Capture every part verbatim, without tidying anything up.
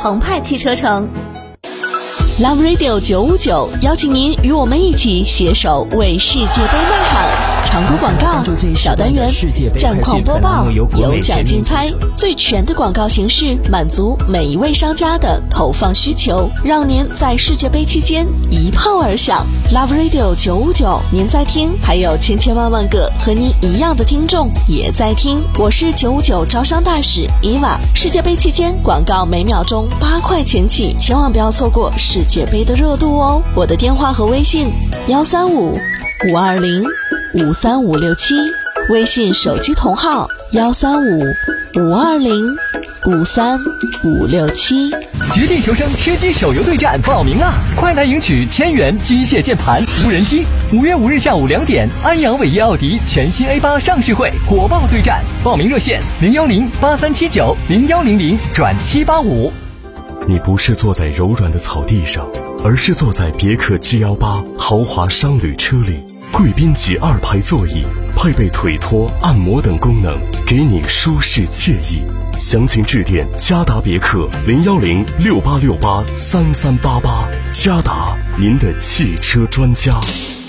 澎湃汽车城。Love Radio 九五九邀请您与我们一起携手为世界杯呐喊。常规广告、小单元、战况播报、有奖竞猜，最全的广告形式，满足每一位商家的投放需求，让您在世界杯期间一炮而响。Love Radio 九五九，您在听，还有千千万万个和您一样的听众也在听。我是九五九招商大使伊娃。世界杯期间，广告每秒钟八块钱起，千万不要错过世界杯的热度哦。我的电话和微信：幺三五五二零五三五六七，微信手机同号幺三五五二零五三五六七。 绝地求生吃鸡手游对战报名啦！快来赢取千元机械键盘、无人机。五月五日下午两点，安阳伟业奥迪全新 A 八 上市会火爆对战，报名热线零幺零八三七九零幺零零转七八五。 你不是坐在柔软的草地上，而是坐在别克 G 一八 豪华商旅车里。贵宾级二排座椅，配备腿托、按摩等功能，给你舒适惬意。详情致电嘉达别克零幺零六八六八三三八八，嘉达，您的汽车专家。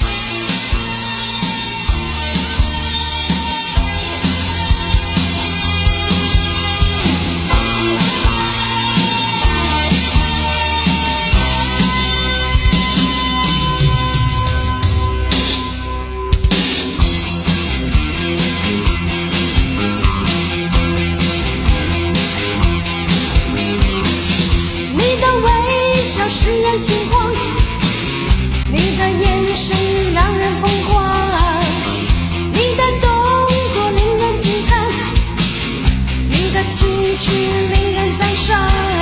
使人心慌，你的眼神让人疯狂，你的动作令人惊叹，你的气质令人赞赏。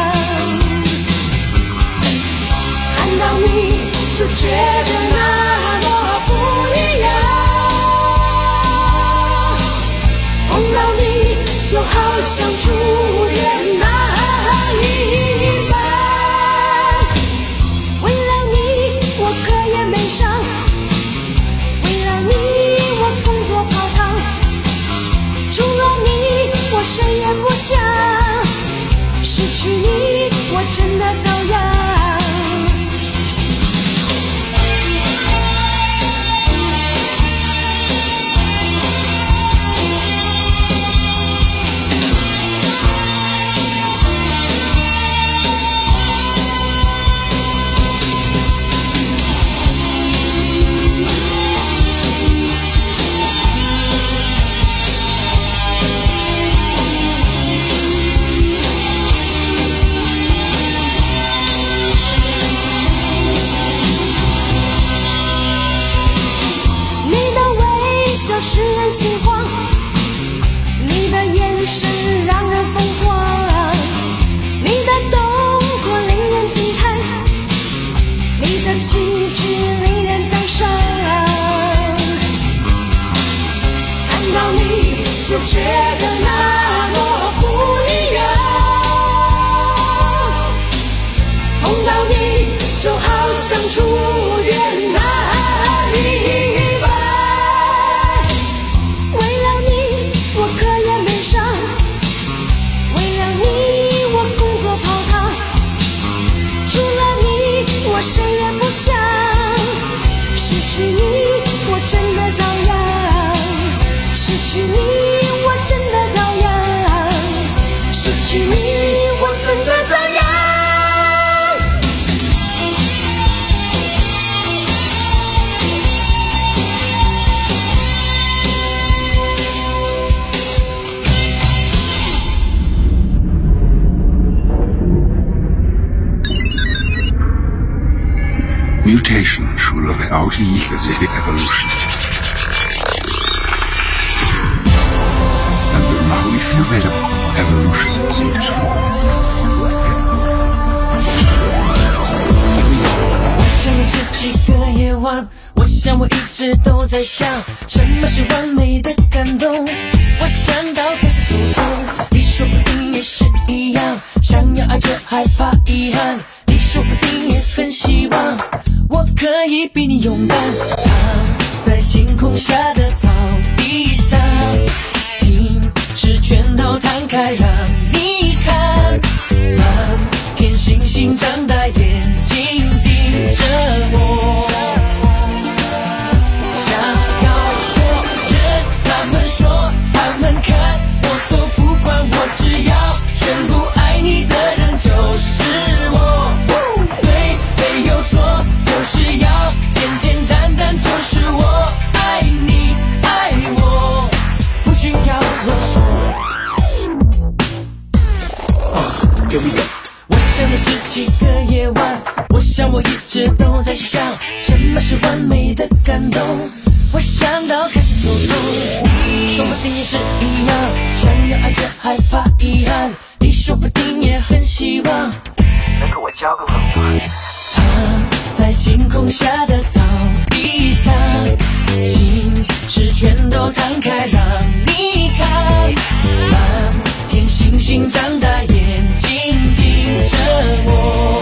看到你就觉得那么不一样，碰到你就好像初恋那一般。谁也不想失去你，我真的遭殃。使人心慌，你的眼神让人疯狂，你的动作令人惊叹，你的气质令人赞赏。看到你就觉得那么不一样，碰到你就好像初恋那一般。我谁也不想失去你，我真的遭殃。失去你，我真的遭殃。失去你，我真的遭殃。 Mutation 除了 without 意义的这些 evolution. And now we feel that evolution needs form. 我想也是几个夜晚，我想我一直都在想，什么是完美的感动。我想到开始头痛，你说不定也是一样，想要爱却害怕遗憾，你说不定也很希望我可以比你勇敢，躺在星空下的草地上，心是拳头摊开让你看，满天想的十几个夜晚，我想我一直都在想，什么是完美的感动。我想到开始头痛，你说不定也是一样，想要爱却害怕遗憾，你说不定也很希望能跟我交个朋友。躺在星空下的草地上，心事全都摊开让你看，满天星星张大眼睛盯着我，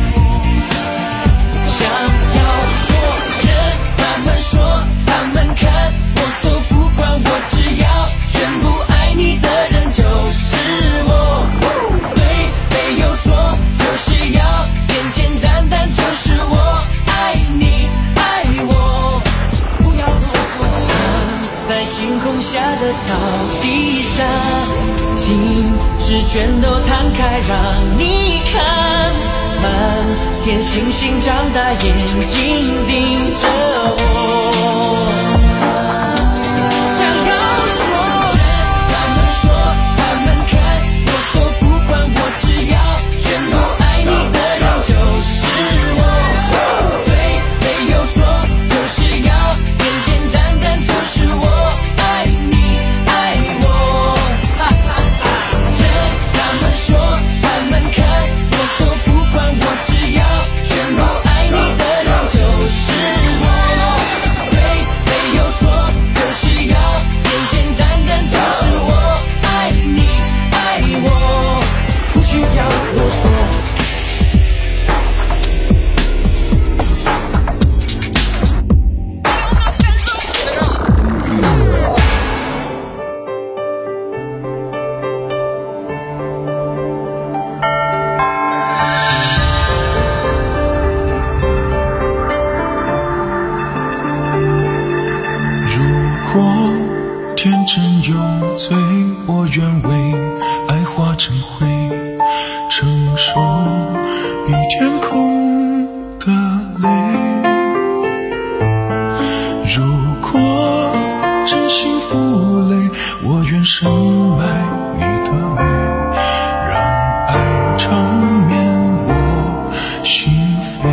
想要说人他们说他们看我都不管，我只要全部爱你的人就是我，对没有错，就是要简简单单，就是我爱你爱我，不要啰嗦。躺在星空下的草地上，心事全都摊开让你看，满天星星张大眼睛盯着我，想要说他们说他们看我都不管，我只要全部爱你的人就是我，对没有错，就是要简简单单，就是我爱你爱我，哈哈哈。人他们说他们看我都不管，我只要全部爱你的人就是我，对没有错，就是要简简单单，就是我爱你爱我，不需要啰嗦。 如果天真有罪，我愿为爱化成灰，承受比天空的泪。如果真心负累，我愿深埋你的美，让爱长眠我心扉。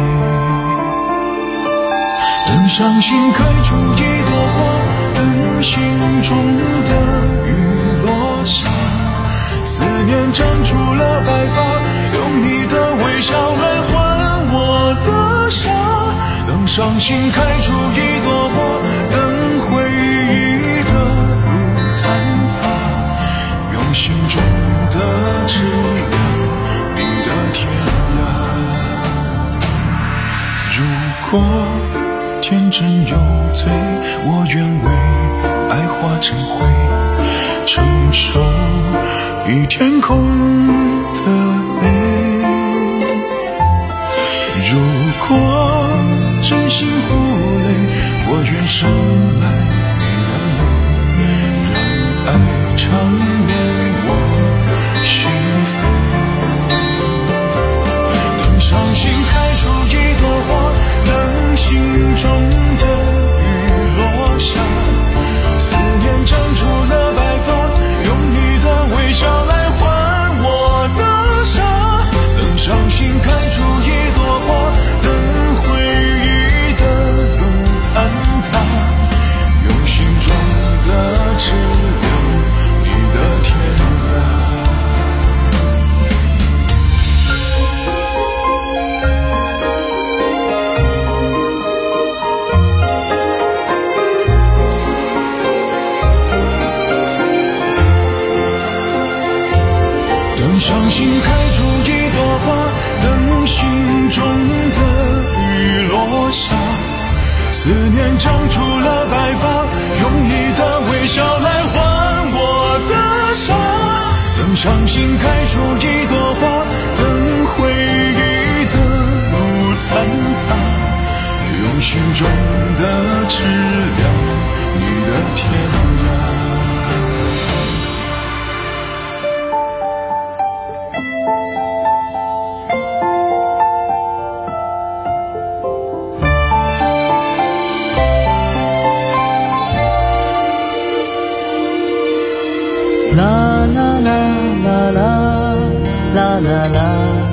等伤心开出一朵花，等心中的雨落下，思念长出了白发，用你的微笑来换我的傻。等伤心开出一朵花，等回忆的路坍塌，用心中的质量你的天涯。如果天真有罪，我愿为爱化成灰，承受比天空的泪。如果真心负累，我愿深埋你的泪，让爱长眠我心扉。等伤心开出一朵花，等心中的雨落下，思念长出了白发，用你的微笑来换我的傻。等伤心开出一朵花，等回忆的路坍塌，用心中的质量你的天涯。等伤心开出一朵花，等心中的雨落下，思念长出了白发，用你的微笑来换我的傻。等伤心开出一朵花，等回忆的路坍塌，用心中的质量你的天涯。 啦啦啦啦啦啦啦啦。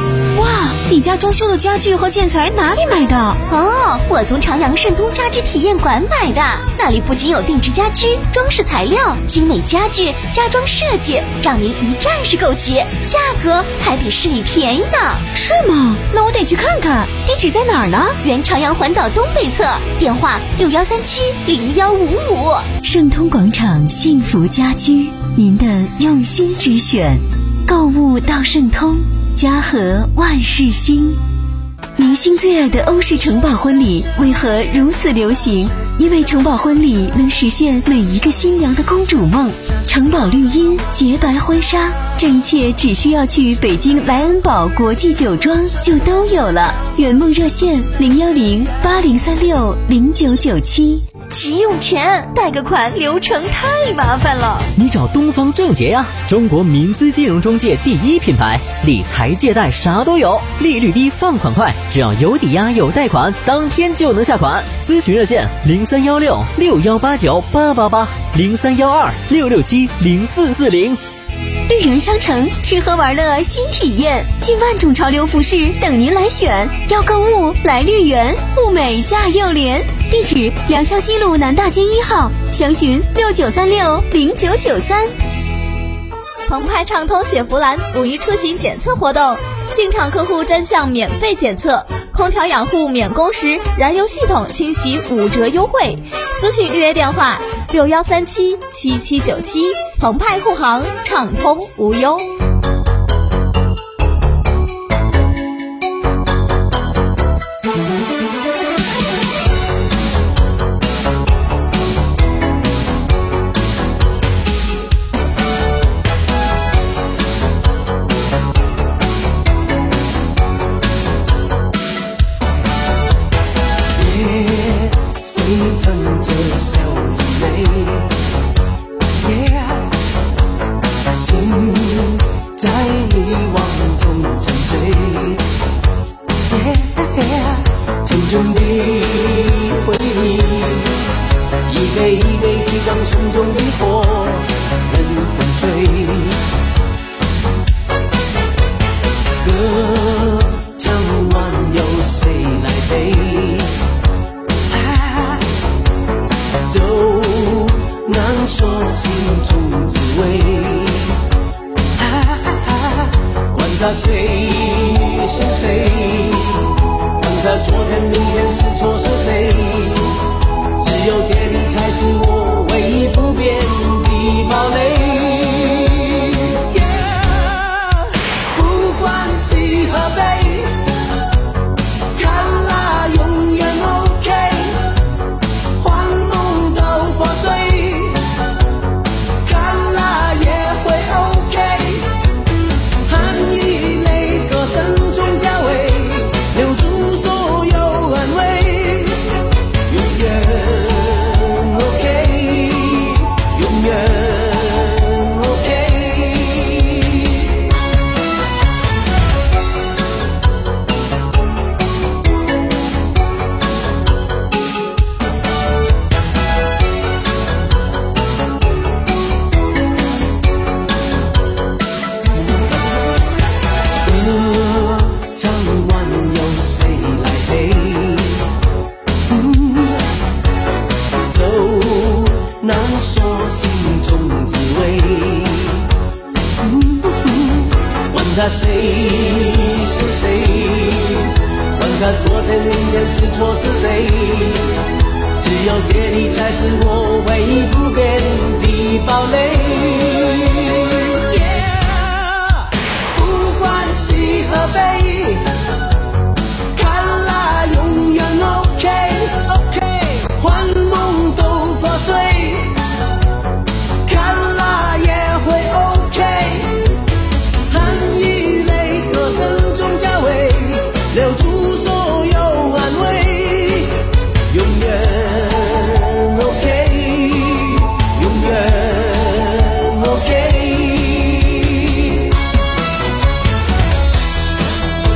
你家装修的家具和建材哪里买的？ 哦，我从长阳盛通家居体验馆买的，那里不仅有定制家居、装饰材料、精美家具、家装设计，让您一站式购齐，价格还比市里便宜呢。 是吗？那我得去看看。地址在哪儿呢？ 原长阳环岛东北侧，电话六幺三七零幺五五。 盛通广场幸福家居，您的用心之选，购物到盛通，家和万事兴。明星最爱的欧式城堡婚礼为何如此流行？因为城堡婚礼能实现每一个新娘的公主梦。城堡绿荫、洁白婚纱，这一切只需要去北京莱恩堡国际酒庄就都有了。圆梦热线零幺零八零三六零九九七。 急用钱，贷个款流程太麻烦了。 你找东方正捷呀，中国民资金融中介第一品牌，理财借贷啥都有，利率低，放款快，只要有抵押有贷款，当天就能下款。咨询热线零三幺六六幺八九八八八零三幺二六六七零四四零。 绿源商城，吃喝玩乐新体验，近万种潮流服饰等您来选。要购物来绿源，物美价又廉。地址：良乡西路南大街一号，详询六九三六零九九三。 澎湃畅通雪佛兰五一出行检测活动，进场客户专项免费检测，空调养护免工时，燃油系统清洗五折优惠。咨询预约电话六幺三七七七九七。澎湃护航，畅通无忧。 他谁是谁？管他昨天明天是错是非，只有借力才是我唯一不变的堡垒。Yeah, 不管喜和悲，看啦永远 OK， 幻梦都破碎，看啦也会 OK。声中加味，留住所有安慰，永远 OK， 永远 OK。他谁是谁？管他昨天明天是错是非，只有借力才是我唯一不变的堡垒。Yeah, 不管喜和悲，看啦永远 OK OK， 幻梦都破碎，看啦也会 OK。声中加味，留住所有安慰，永远 OK， 永远 OK。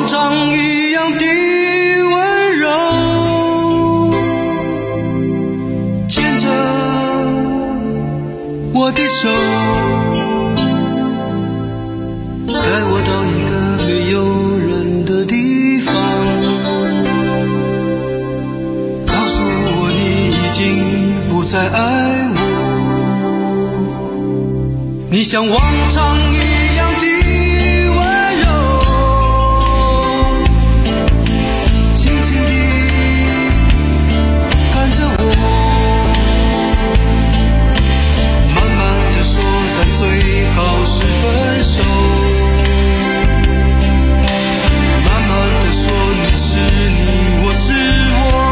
常一样的温柔，牵着我的手，带我到一个没有人的地方，告诉我你已经不再爱我，你像往常一样的温柔，轻轻地看着我，慢慢地说，但最好是分手，慢慢地说，你是你，我是我。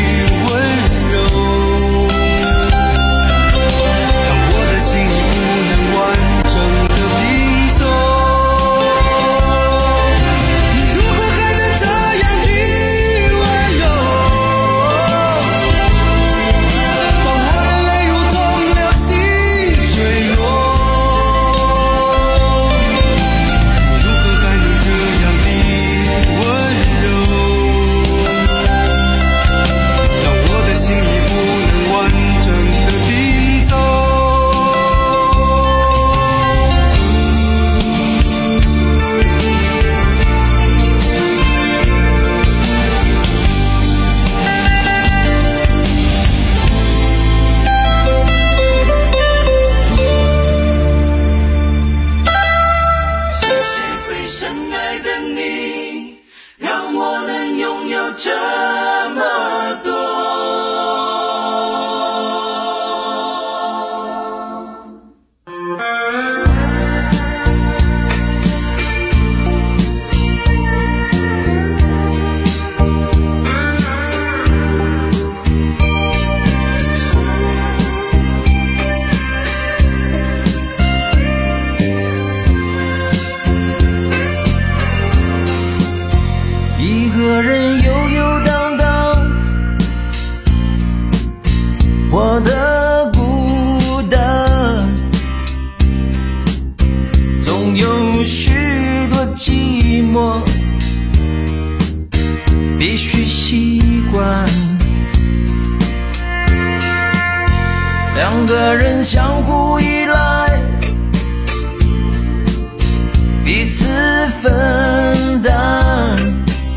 当我的心已不能我的孤单，总有许多寂寞必须习惯。两个人相互依赖，彼此分担，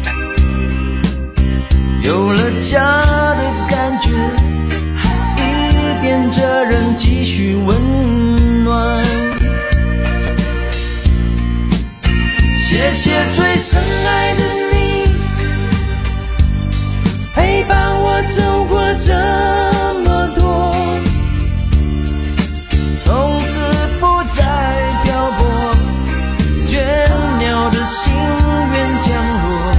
有了家的感觉，一点责任继续温暖。谢谢最深爱的你，陪伴我走过这么多，从此不再漂泊，倦鸟的心愿降落。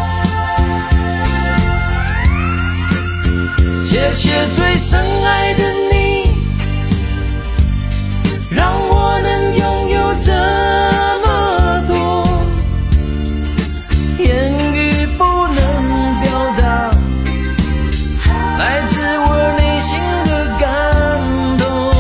谢谢最深爱的你，让我能拥有这么多，言语不能表达来自我内心的感动。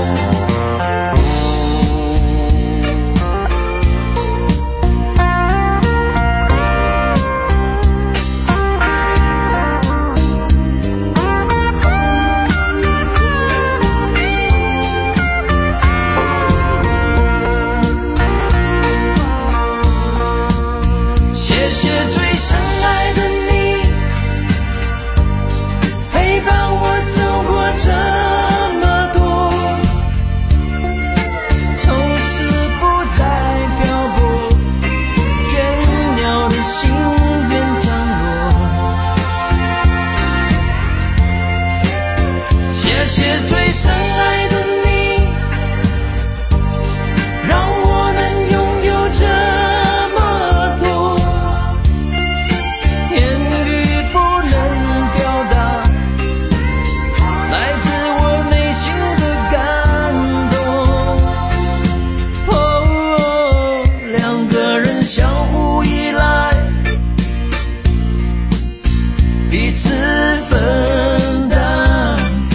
谢谢最深爱的你，陪伴我走过这么多，从此不再漂泊，倦鸟的心愿降落。谢谢最深爱的你，让我能拥有这么多，言语不能表达来自我内心的感动。哦，两个人相互依赖，彼此分担，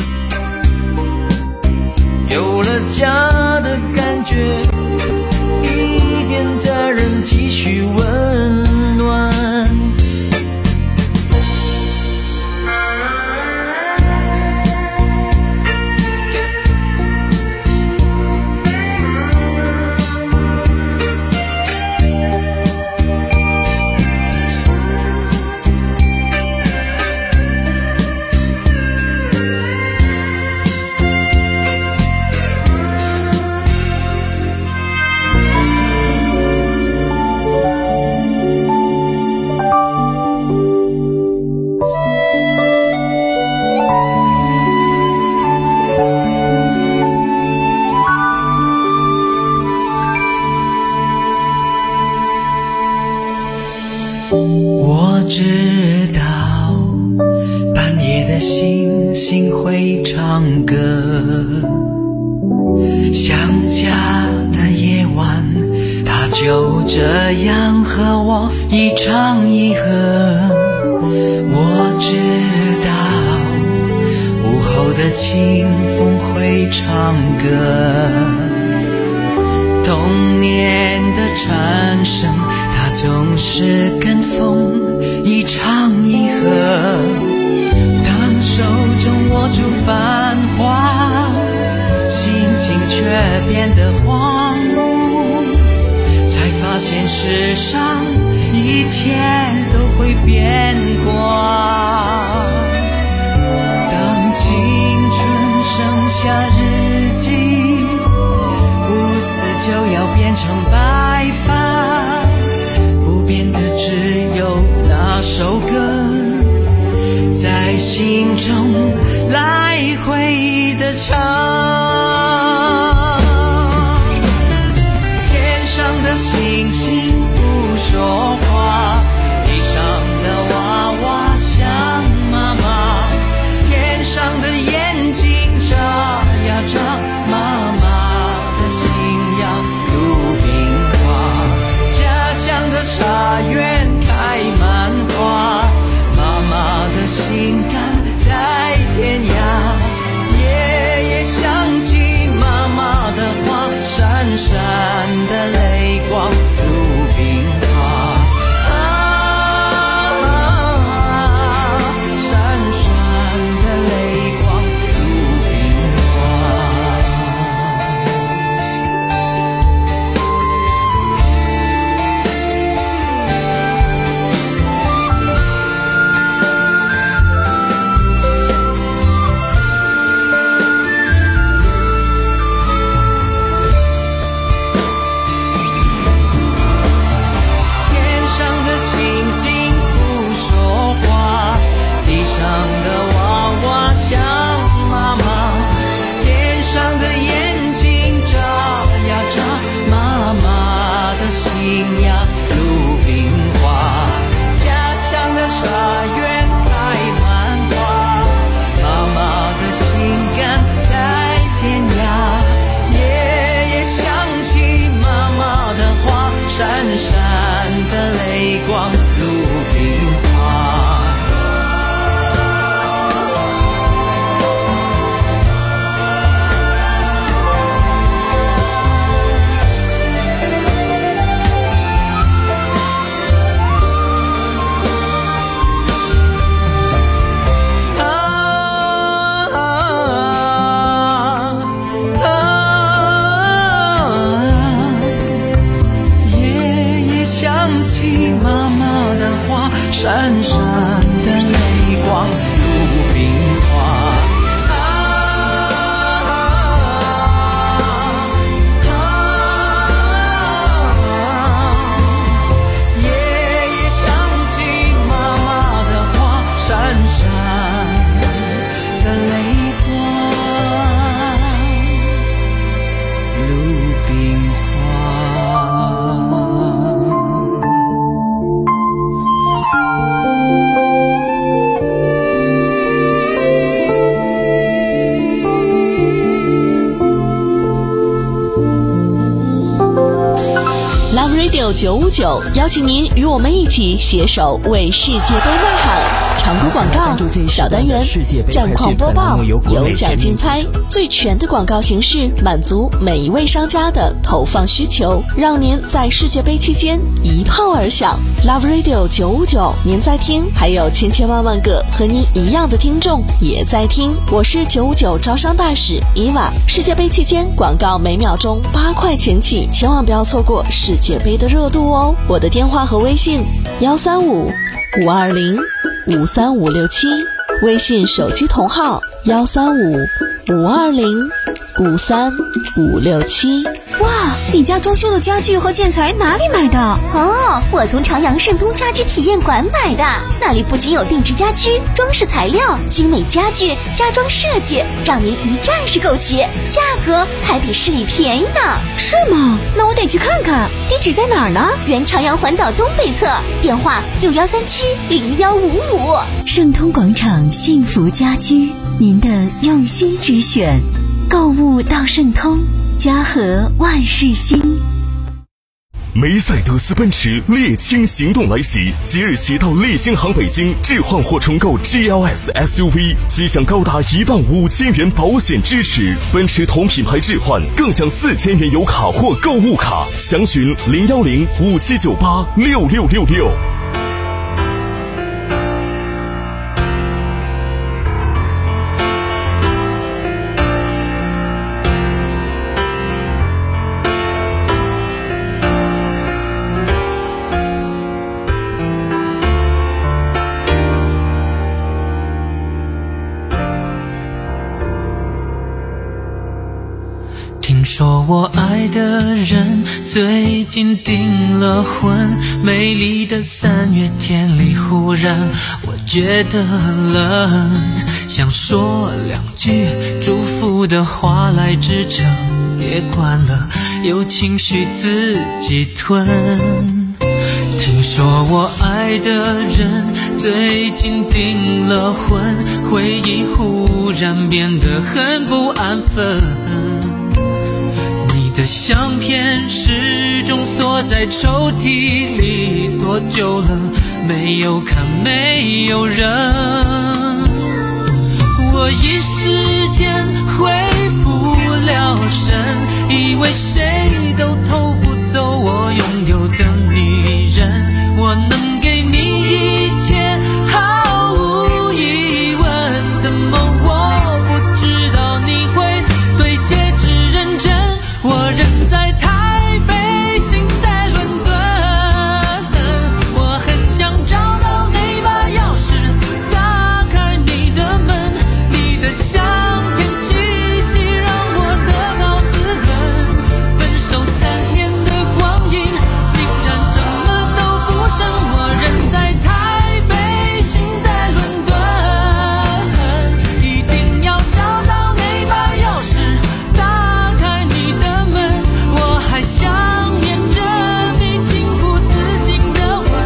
有了家的感觉，一点责任继续温暖。 我知道半夜的星星会唱歌，想家的夜晚，它就这样和我一唱一和。我知道午后的清风会唱歌，童年的蝉声，它总是跟风一唱一和。当手中握住繁华，心情却变得荒芜，才发现世上一切都会变卦。当青春剩下日记，不死就要变成白发，不变的只有那首歌，在心中来回的唱。天上的星星不说话，地上的娃娃想妈妈，天上的眼睛眨呀眨，妈妈的心呀鲁冰花，家乡的茶园开满花，妈妈的心肝在天涯， Radio 九五九邀请您与我们一起携手为世界杯呐喊。常规广告小单元，战况播报，有奖竞猜，最全的广告形式，满足每一位商家的投放需求，让您在世界杯期间一炮而响。Love Radio 九五九，您在听，还有千千万万个和您一样的听众也在听。我是九五九招商大使伊娃。世界杯期间广告每秒钟八块钱起，千万不要错过世界杯的热度哦。我的电话和微信幺三五五二零五三五六七，微信手机同号幺三五五二零五三五六七。 哇，你家装修的家具和建材哪里买的？哦，我从朝阳盛通家居体验馆买的，那里不仅有定制家居、装饰材料、精美家具、家装设计，让您一站式购齐，价格还比市里便宜呢。是吗？那我得去看看。地址在哪儿呢？原朝阳环岛东北侧，电话六幺三七零幺五五。 盛通广场幸福家居，您的用心之选，购物到盛通，家和万事兴。 梅赛德斯奔驰猎青行动来袭，即日起到猎星行北京置换或重购 G L S S U V， 即享高达一万五千元保险支持。奔驰同品牌置换更享四千元油卡或购物卡。详询零幺零五七九八六六六六。 听说我爱的人最近订了婚，美丽的三月天里忽然我觉得冷，想说两句祝福的话来支撑，别管了，有情绪自己吞。听说我爱的人最近订了婚，回忆忽然变得很不安分，你的相片始终锁在抽屉里，多久了没有看没有人，我一时间回不了神，以为谁都偷不走我拥有的女人，我能给你一切毫无疑问，怎么我不知道你会对戒指认真，我人在台北心在伦敦，我很想找到那把钥匙打开你的门，你的香甜气息让我得到滋润，分手三年的光阴竟然什么都不剩，我人在台北心在伦敦，一定要找到那把钥匙打开你的门，我还想念着你情不自禁的吻，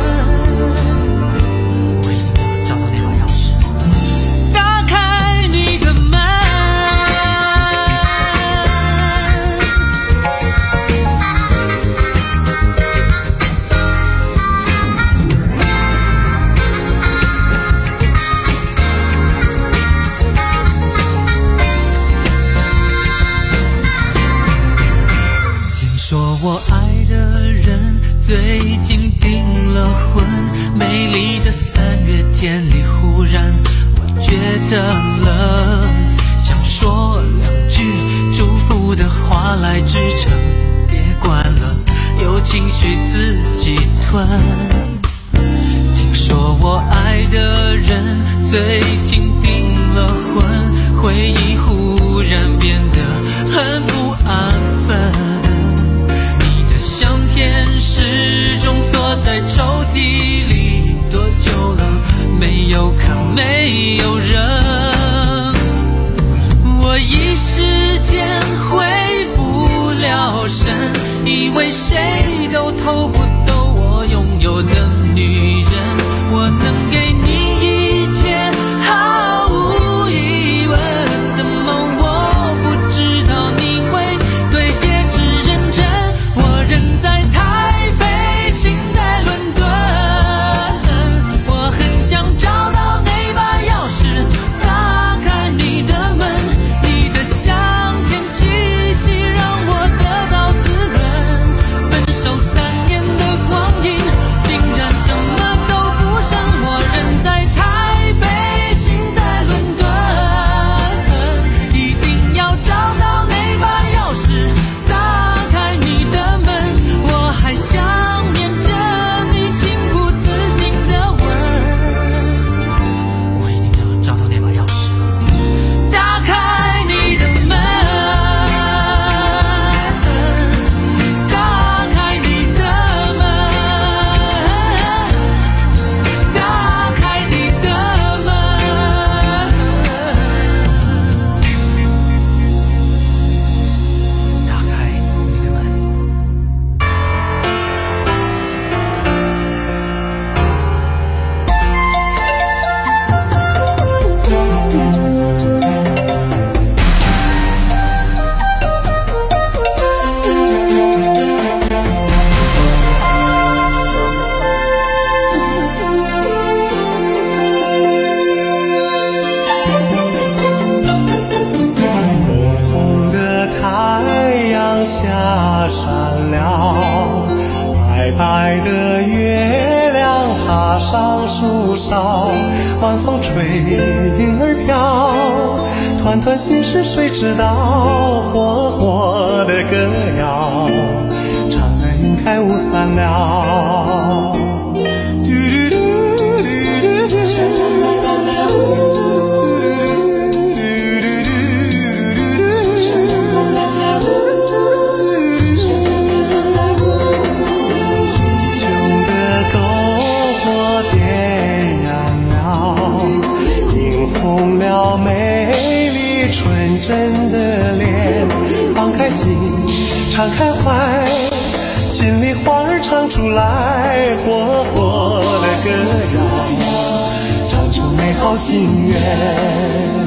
我一定要找到那把钥匙打开你的门。听说我爱的人最近订了婚，美丽的三月天里忽然我觉得冷，想说两句祝福的话来支撑，别管了，有情绪自己吞。听说我爱的人最近订了婚，回忆忽然变得很不安分，你的相片始终锁在抽屉里，多久了没有看没有人，我一时间回不了神，以为谁都偷不走我拥有的女人，我能给你一切毫无疑问，怎么我不知道你会对戒指认真，我人在台北上树梢，晚风吹，云儿飘，团团心事谁知道？火火的歌谣，唱得云开雾散了。真的脸，放开心，敞开怀，心里话儿唱出来，活活的歌谣，唱出美好心愿。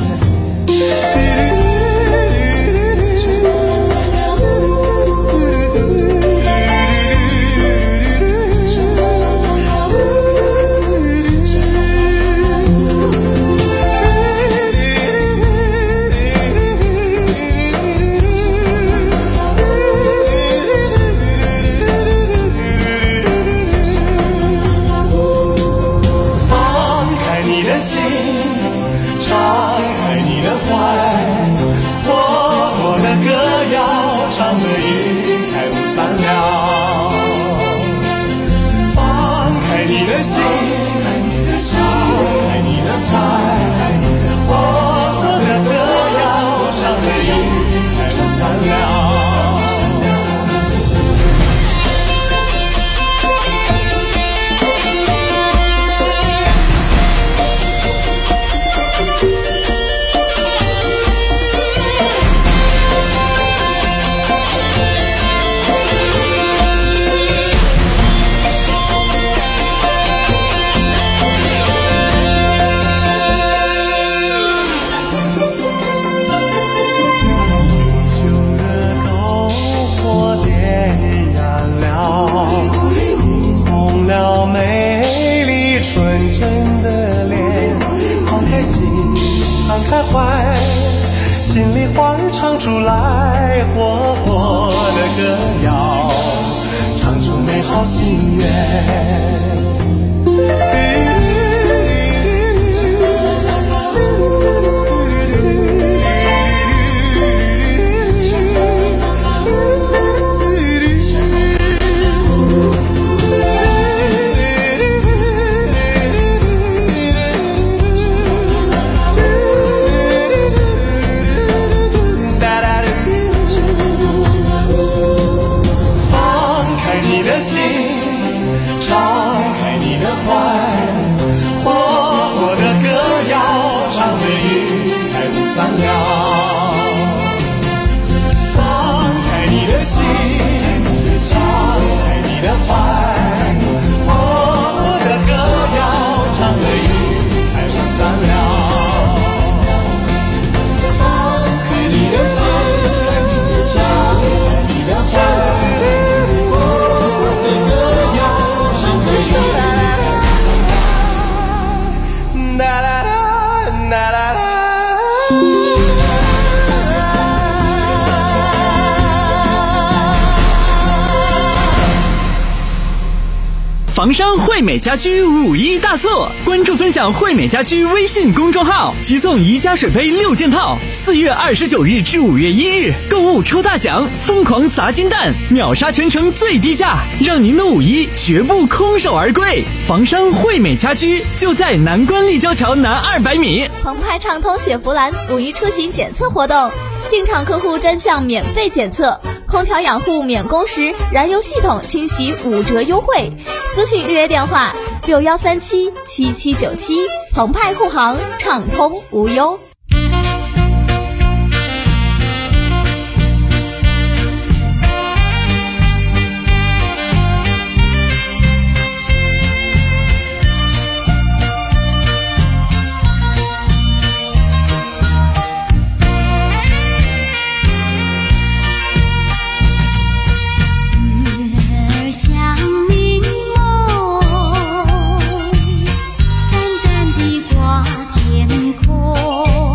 房商惠美家居五一大促，关注分享惠美家居微信公众号，即送宜家水杯六件套。四月二十九日至五月一日，购物抽大奖，疯狂砸金蛋，秒杀全城最低价，让您的五一绝不空手而归。房商惠美家居就在南关立交桥南二百米。 澎湃畅通雪佛兰五一出行检测活动，进场客户专项免费检测，空调养护免工时，燃油系统清洗五折优惠。咨询预约电话六幺三七七七九七，澎湃护航，畅通无忧。 淡淡地挂天空。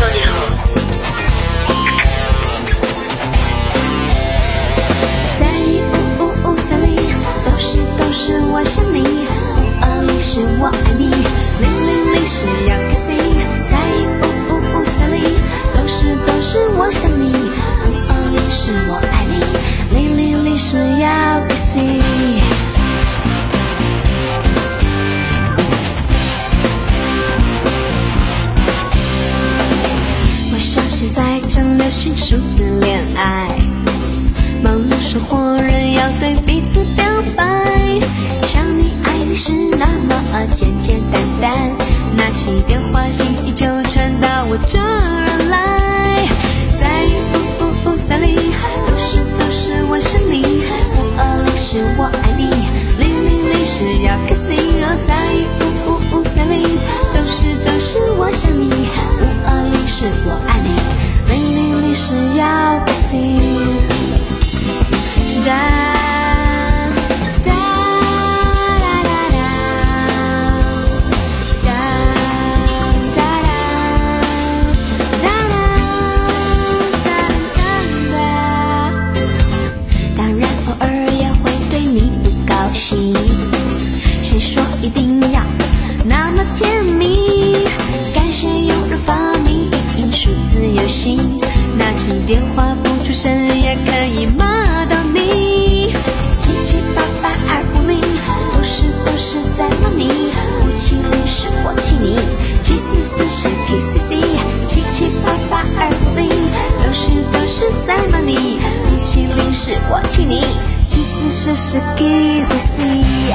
说你好。 三一五五五三零，都是都是我想你，五二零是我爱你，零零零是要开心。三一五五五三零，都是都是我想你，五二零是我爱你，零零零是要开心。现在正流行数字恋爱，忙碌生活人要对彼此表白，想你爱你是那么简简单单，拿起电话心意就传到我这儿来。三一五五五三零，都是都是我想你，五二零是我爱你，零零零是要开心哦。三一五五五三零，都是都是我想你，五二零是我爱你，零零零是要开心。哒哒啦啦啦，哒哒啦，哒啦哒哒哒。当然偶尔也会对你不高兴，谁说一定要那么甜蜜？感谢有人发明数字游戏，拿起电话不出声也可以骂到你。七七八八二五零，都是都是在骂你，五七零是我气你，七四四是 K C C。七七八八二五零，都是都是在骂你，五七零是我气你，七四四是 K C C。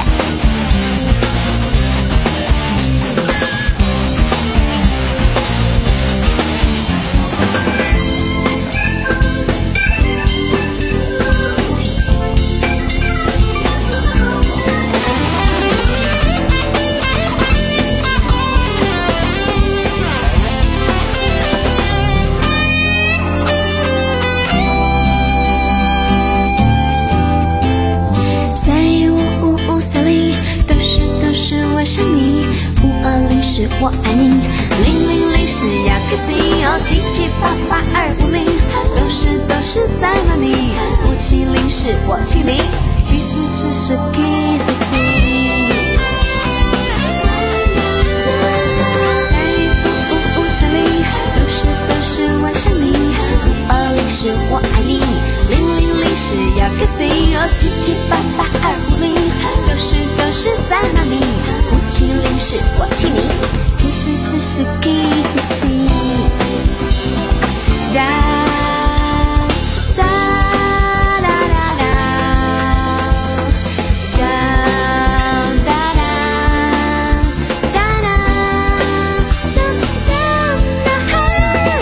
是我爱你，零零零是要开心哦，七七八八二五零，都是都是在骂你，五七零是我气你，七四四是 K C C。三一五五五三零，都是都是我想你，五二零是我爱你，零零零是要开心哦，七七八八二五零，都是都是在骂你，五七零是我气你，七四四是 K C C。 哒哒啦啦啦，哒哒啦哒啦哒哒啦，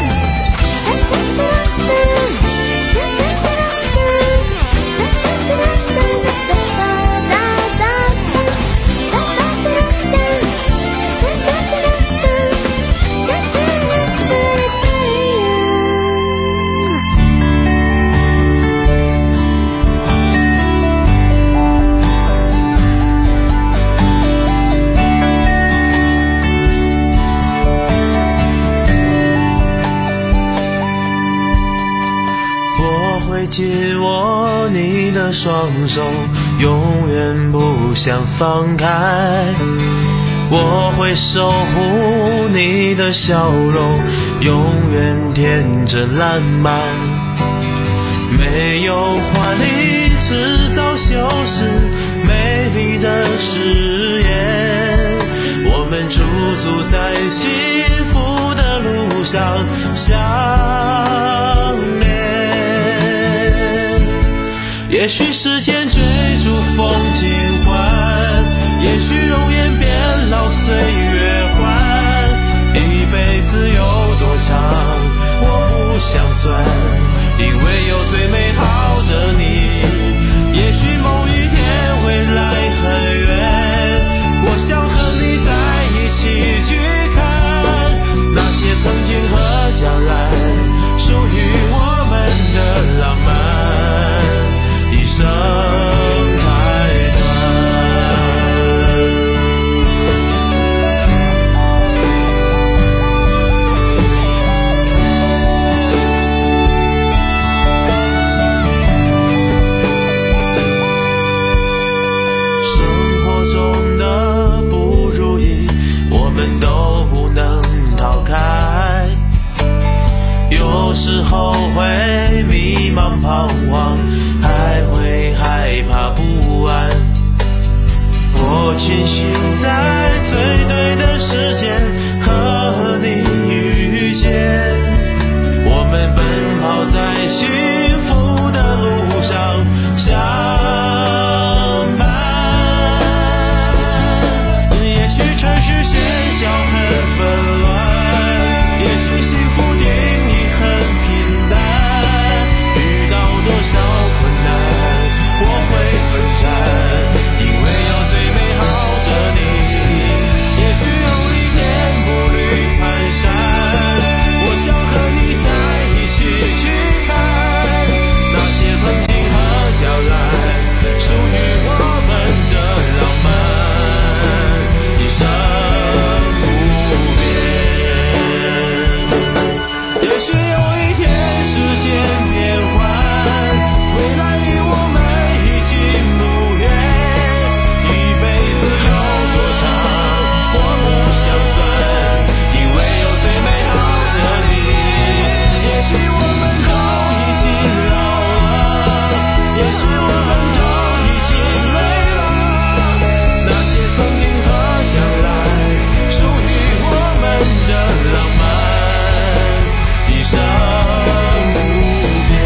紧握你的双手，永远不想放开。我会守护你的笑容，永远天真烂漫。没有华丽制造修饰美丽的誓言，我们驻足在幸福的路上相恋。也许时间追逐风景换，也许容颜变老岁月换，一辈子有多长我不想算，因为有最美好的你。也许某一天未来很远，我想和你在一起去看那些曾经和将来属于我们的浪漫，一生太短。 有时候会迷茫彷徨，还会害怕不安。我庆幸在最对的时间和你遇见，我们奔跑在幸福的路上相伴。也许城市喧嚣很纷乱，也许幸福定义很平淡，遇到多少困难我会奋战，因为有最美好的你。也许有一天步履蹒跚，我想和你在一起去看那些曾经和将来属于我们的浪漫，一生不变。也许有一天时间变换，未来与我们一起不远，一辈子有多长我不想算，因为有最美好的你。也许我们都已经老了，也许我们都已经累了，那些曾经和将来属于我们的浪漫，一生不变。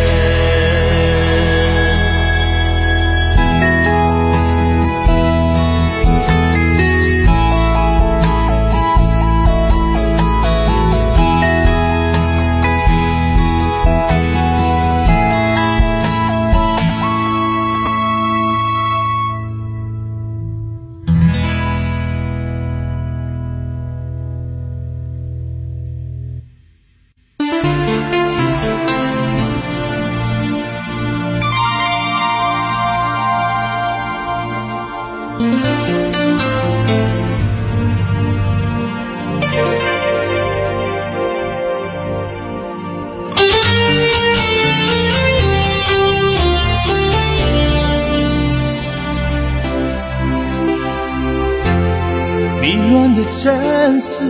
迷乱的城市，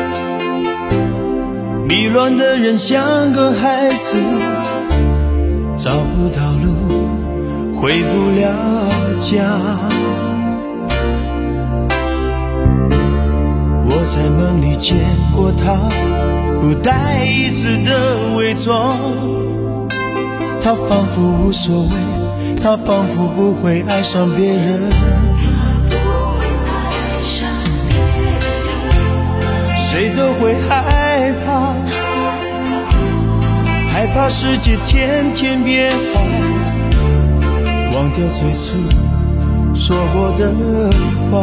迷乱的人像个孩子，找不到路，回不了家。我在梦里见过他，不带一丝的伪装，他仿佛无所谓，他仿佛不会爱上别人。谁都会害怕，害怕世界天天变化，忘掉最初说过的话。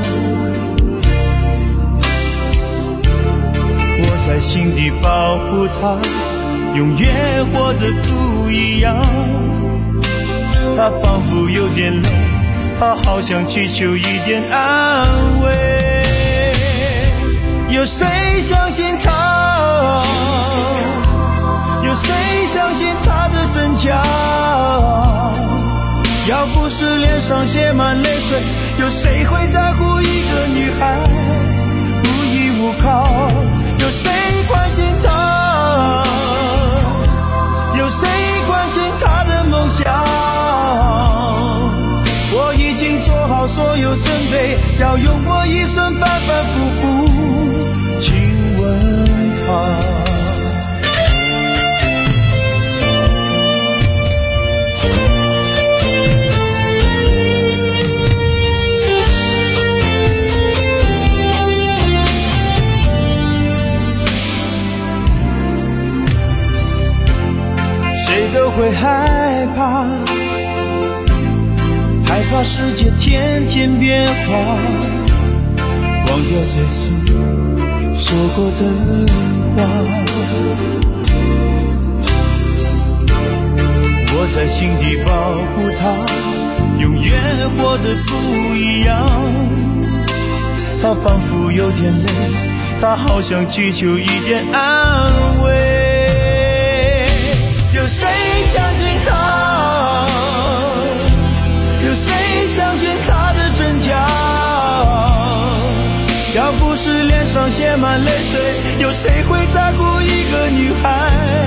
我在心底保护他，永远活得不一样。他仿佛有点累，他好想祈求一点安慰。有谁相信他？有谁相信他的真假？要不是脸上写满泪水，有谁会在乎一个女孩无依无靠？有谁关心她？有谁关心她的梦想？我已经做好所有准备，要用我一生反反复复亲吻她。谁都会害怕，害怕世界天天变化，忘掉最初说过的话。我在心底保护他，永远活得不一样。他仿佛有点累，他好想祈求一点安慰。有谁相信他？有谁相信他的真假？要不是脸上写满泪水，有谁会在乎一个女孩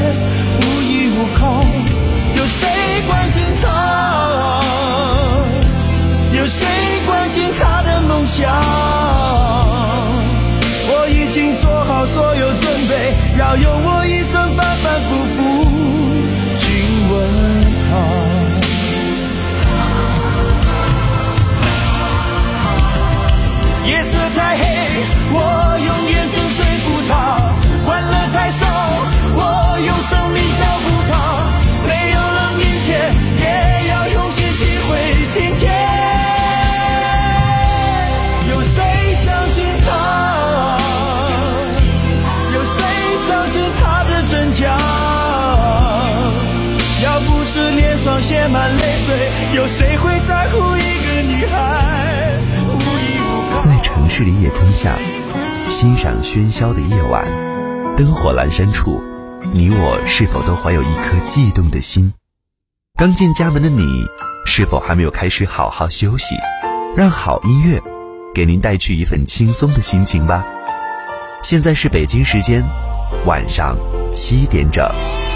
要用我一生反反复复亲吻她。夜色太黑，我用眼神说服她；欢乐太少，我用生命照顾她。没有了明天，也要用心体会今天。有谁相信她？有谁相信她的真假？要不是脸上写满泪水，有谁会在乎一个女孩？ 在城市的夜空下，欣赏喧嚣的夜晚，灯火阑珊处，你我是否都怀有一颗悸动的心？刚进家门的你，是否还没有开始好好休息？让好音乐给您带去一份轻松的心情吧。现在是北京时间晚上七点整。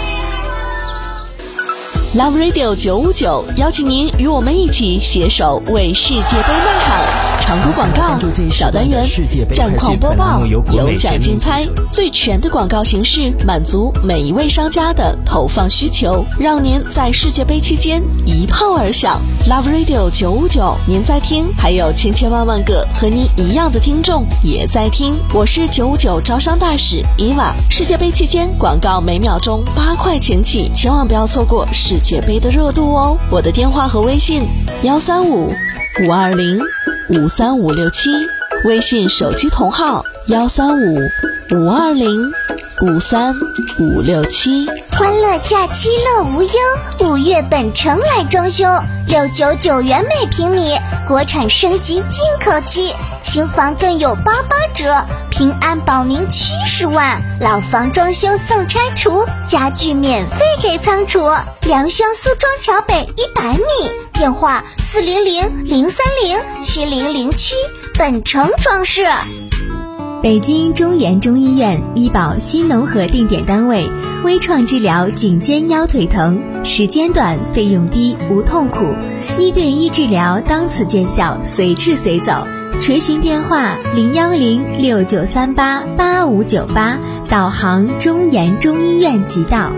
Love Radio 九五九邀请您与我们一起携手为世界杯呐喊。常规广告、小单元、战况播报、有奖竞猜，最全的广告形式，满足每一位商家的投放需求，让您在世界杯期间一炮而响。Love Radio 九五九，您在听，还有千千万万个和您一样的听众也在听。我是九五九招商大使伊娃。世界杯期间，广告每秒钟八块钱起，千万不要错过世界杯的热度哦。我的电话和微信：幺三五五二零五三五六七，微信手机同号幺三五五二零五三五六七。 欢乐假期乐无忧，五月本城来装修，六九九元每平米，国产升级进口漆，新房更有八八折，平安保民七十万，老房装修送拆除，家具免费给仓储。良乡苏庄桥北一百米，电话四零零零三零七零零七，本城装饰。 北京中研中医院医保新农合定点单位，微创治疗颈肩腰腿疼，时间短，费用低，无痛苦，一对一治疗当此见效，随治随走。垂询电话零幺零六九三八八五九八，导航中研中医院即到。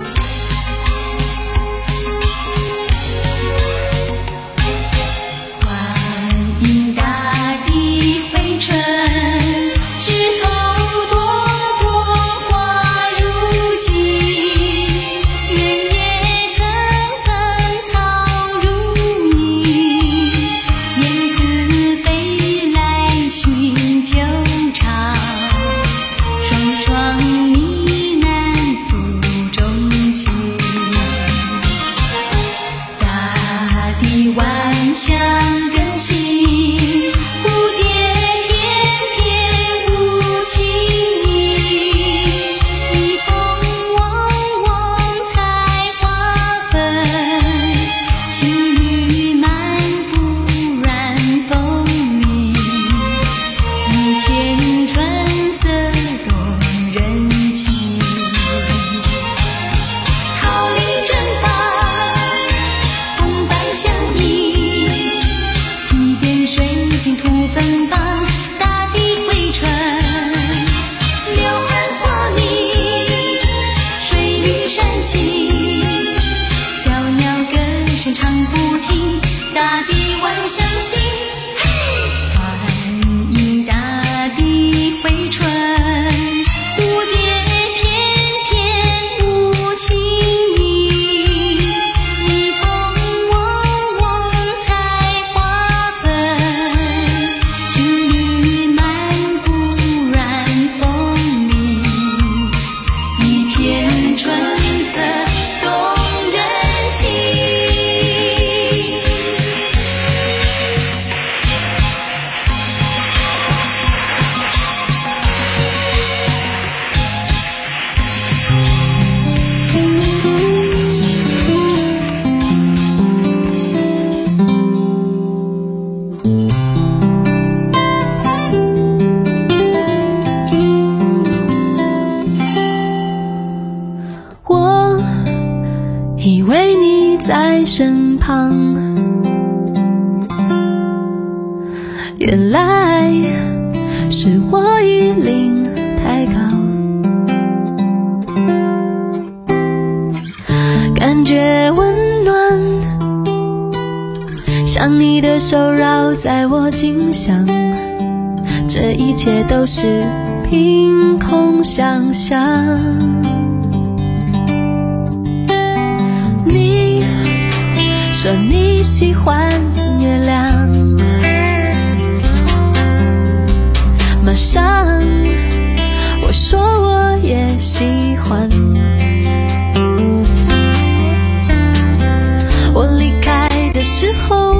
以为你在身旁，原来是我依领太高。 感觉温暖，像你的手绕在我颈上，这一切都是凭空想象。你说你喜欢月亮，马上我说我也喜欢。我离开的时候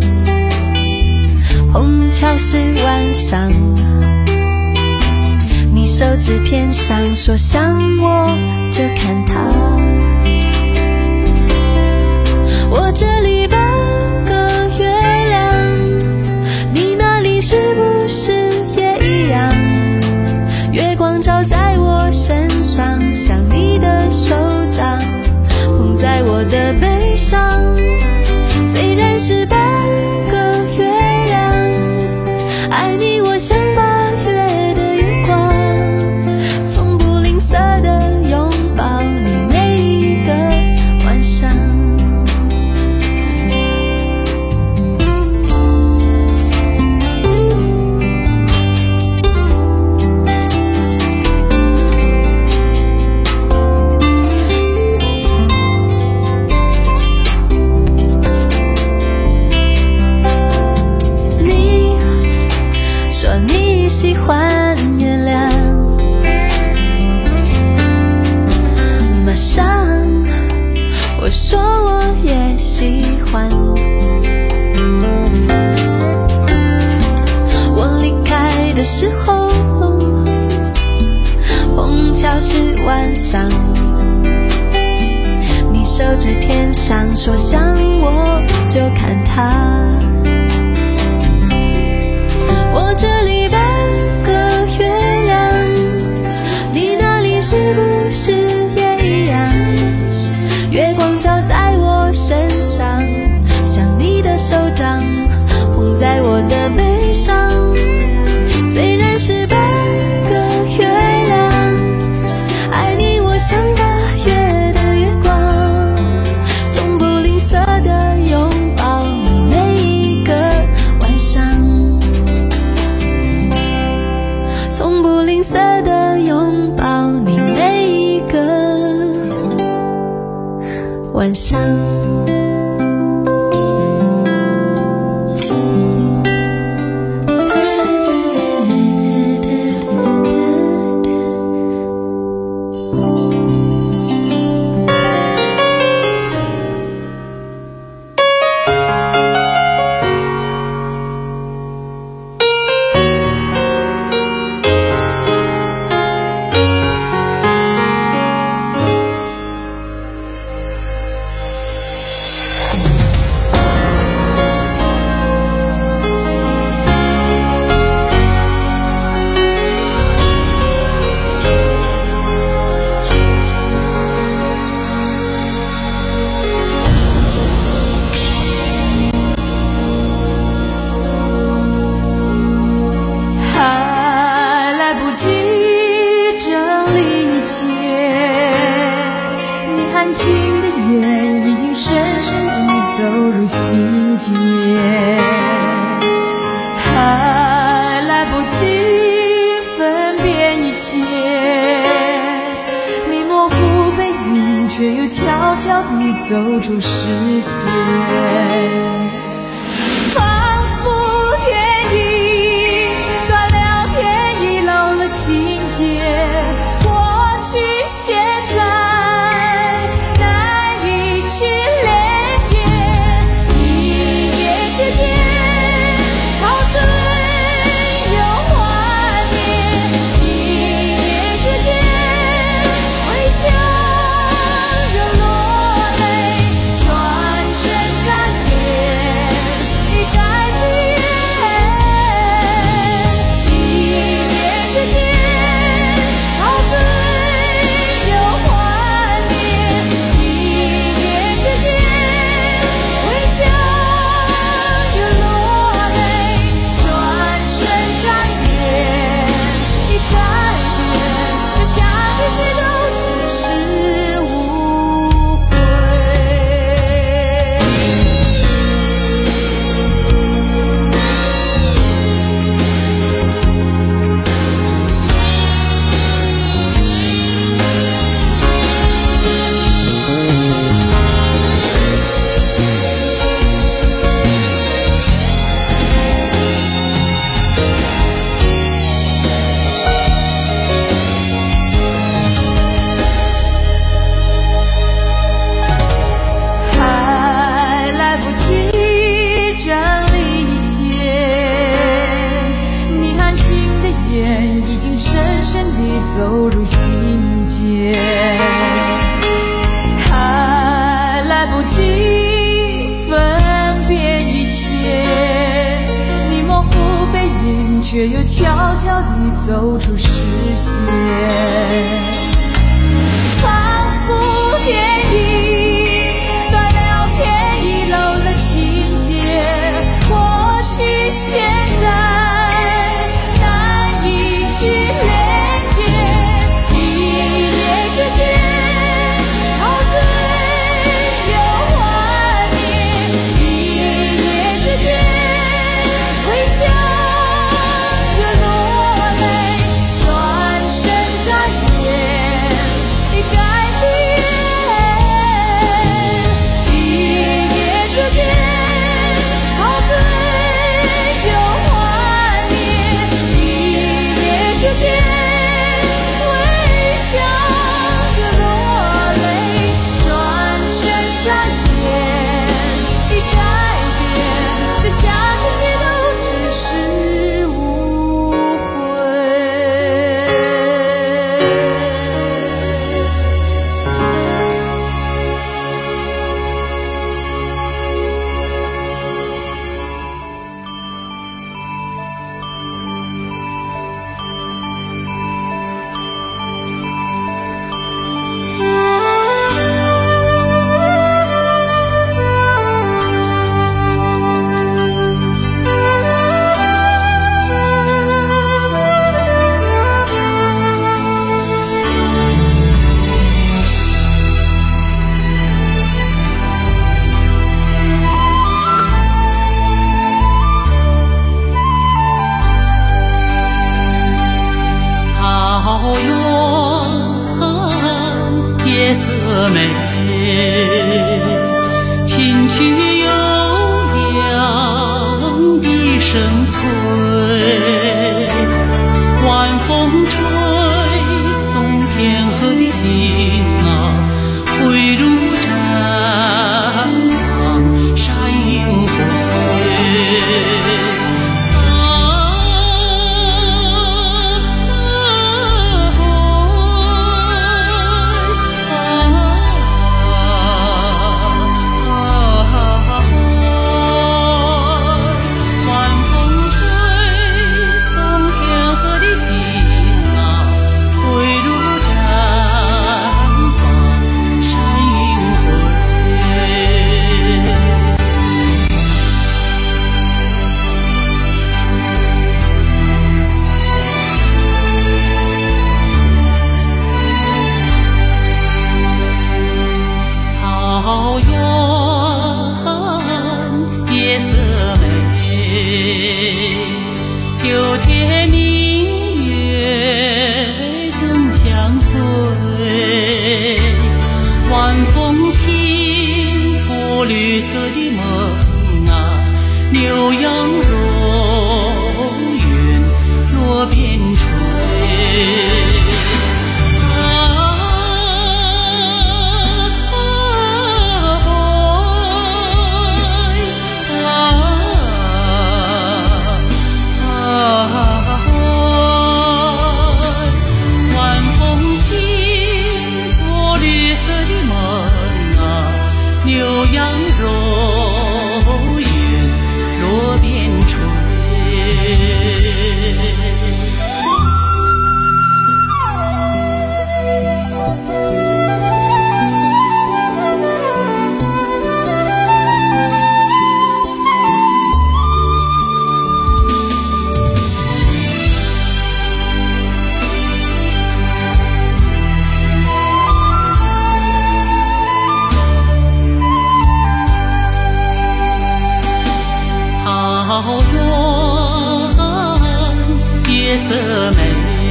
碰巧是晚上，你手指天上说想我就看它。我这里半个月亮，你那里是不是也一样？月光照在我身上，像你的手掌捧在我的背上。虽然是半个月亮，爱你我像八月的月光，从不吝啬的拥抱你每一个晚上。喜欢月亮，马上我说我也喜欢。我离开的时候碰巧是晚上，你手指天上说想我就看它。我这里半个月亮，你那里是不是也一样？月光照在我身上，像你的手掌捧在我的背上。虽然是半个月亮，爱你我像八月的月光，从不吝啬的拥抱你每一个晚上，从不吝啬的拥抱你每一个晚上。 走出视线，仿佛电影断了片，遗漏了情节，过去现在难以去连接。音乐世界陶醉有画面，音乐世界微笑又落泪，转身站远。 走出视线，仿佛电影断了片，遗漏了情节，过去现在难以去连接，一夜之间陶醉又幻灭，一夜之间微笑又落泪，转身眨眼已改变，一夜之间陶醉又幻灭，一夜之间微笑又落泪，转身眨眼已改变，这下个记录只是误会。草原夜色美，琴曲悠扬的声催，晚风吹送天河的心啊，汇入绽放闪银辉。草原夜色美，九天明月总相随，晚风轻拂绿色的梦啊，牛羊肉云落边陲。牛羊肉云落边陲。草原夜色美，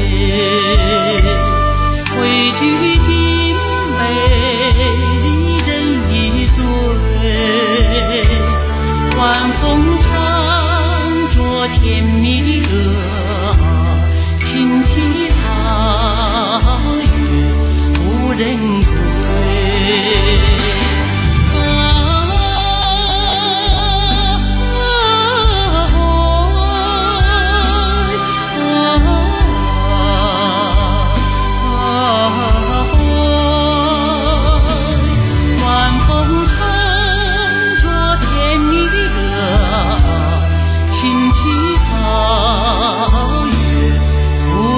汇聚精美人一醉，晚风唱着甜蜜的歌，轻骑踏月无人归。无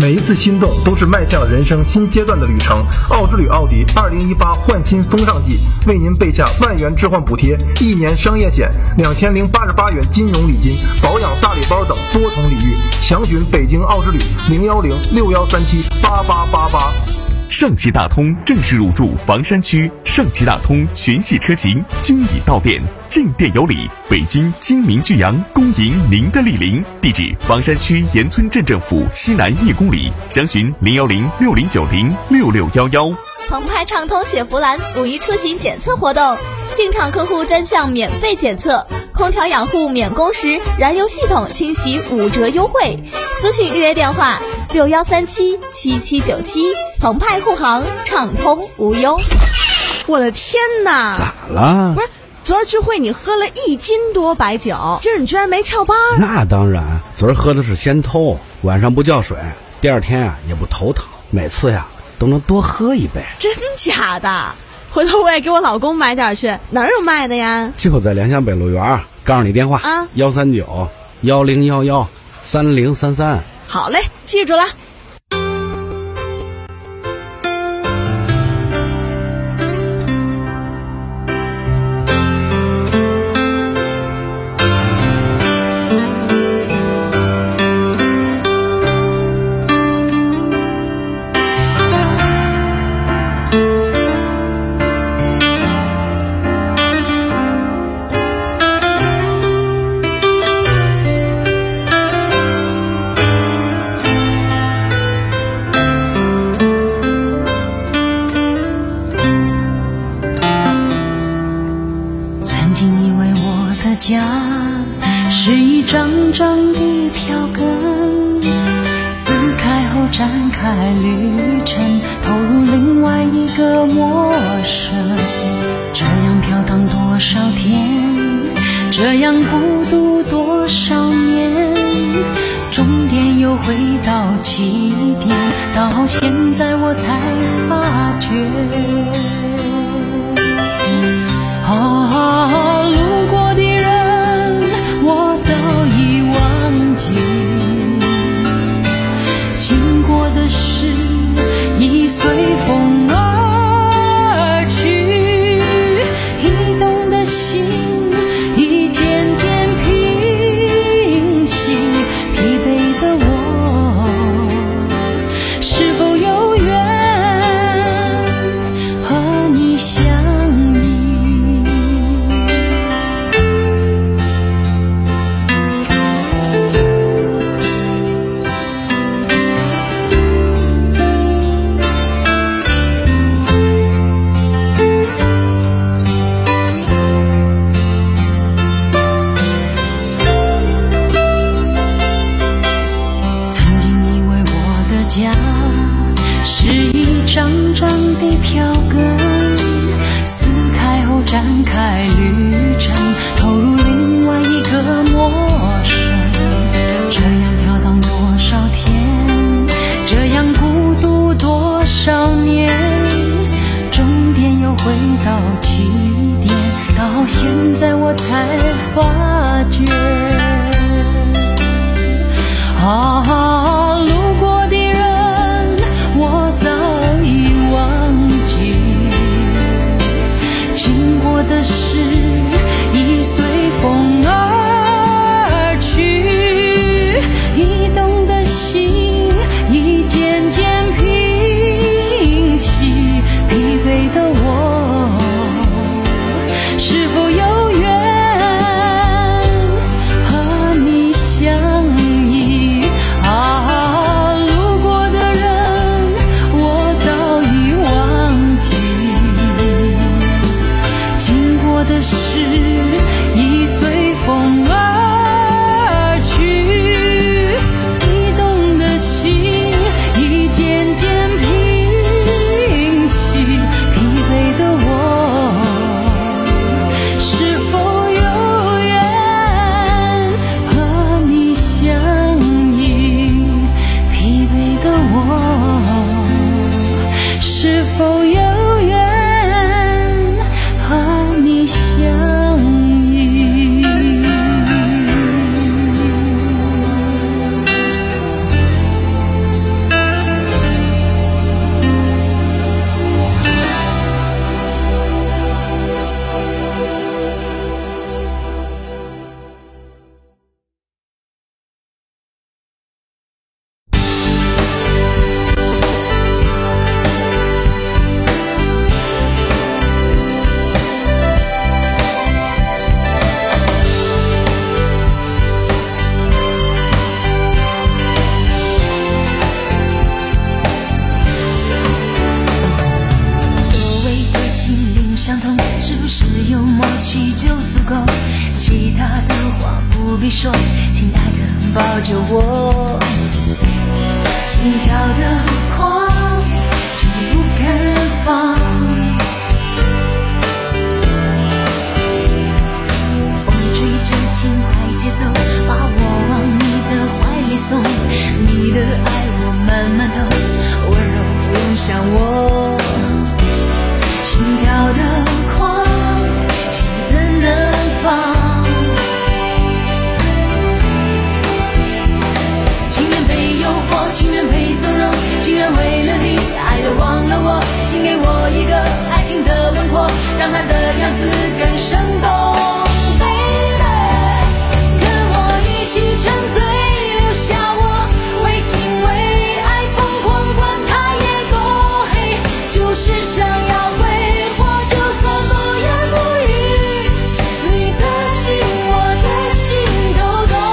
每一次心动都是迈向人生新阶段的旅程。奥之旅奥迪二零一八换新风尚季为您备下万元置换补贴、一年商业险、两千零八十八元金融礼金、保养大礼包等多重礼遇。详询北京奥之旅零幺零六幺三七八八八八。 上汽大通正式入驻房山区，上汽大通全系车型均已到店，进店有礼。北京精明巨阳恭迎您的莅临，地址房山区盐村镇政府西南一公里，详询零幺零六零九零六六幺幺。 澎湃畅通雪佛兰五一出行检测活动，进场客户专项免费检测，空调养护免工时，燃油系统清洗五折优惠。咨询预约电话六幺三七七七九七。澎湃护航，畅通无忧。 我的天哪！ 咋了？ 不是，昨儿聚会你喝了一斤多白酒，今儿你居然没翘班？ 那当然，昨儿喝的是鲜偷，晚上不叫水，第二天啊也不头疼，每次呀都能多喝一杯。 真假的？回头我也给我老公买点去，哪儿有卖的呀？ 就在良乡北路园，告诉你电话啊， 幺三九幺零幺幺三零三三。 好嘞，记住了。 家是一张张的票根，撕开后展开旅程，投入另外一个陌生。这样飘荡多少天，这样孤独多少年，终点又回到起点，到现在我才发觉。哦，路过的人我早已忘记，经过的事已随风而去，移动的心已渐渐平息，疲惫的我是否有缘和你相家是一张张的票根，撕开后展开旅程，投入另外一个陌生。这样飘荡多少天，这样孤独多少年，终点又回到起点，到现在我才发觉。哦，路过的我早已忘记，经过的事已随风而去，移动的心已渐渐平息，疲惫的我是否有缘亲爱的抱着我，心跳的狂，紧不肯放。风吹着轻快节奏，把我往你的怀里送，你的爱我慢慢透，温柔涌向我，心跳的狂，心怎能放？情愿被诱惑，情愿被纵容，情愿为了你爱得忘了我，请给我一个爱情的轮廓，让它的样子更生动。一起沉醉，留下我为情为爱疯狂，管它夜多黑，就是想要挥霍，就算不言不语，你的心我的心都懂。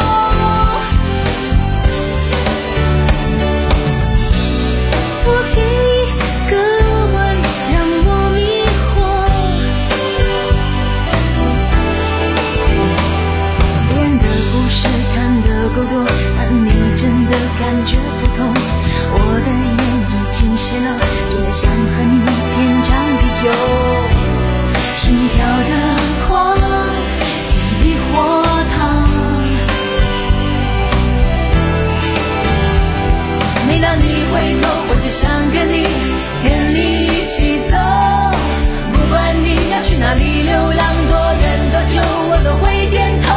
多给个吻，让我迷惑。别人的故事看得够多，但你真的感觉不同。我的眼已经泄露，真的想和你天长地久。心跳的狂，经历火烫。每当你回头，我就想跟你，跟你一起走。不管你要去哪里流浪，多远多久，我都会点头。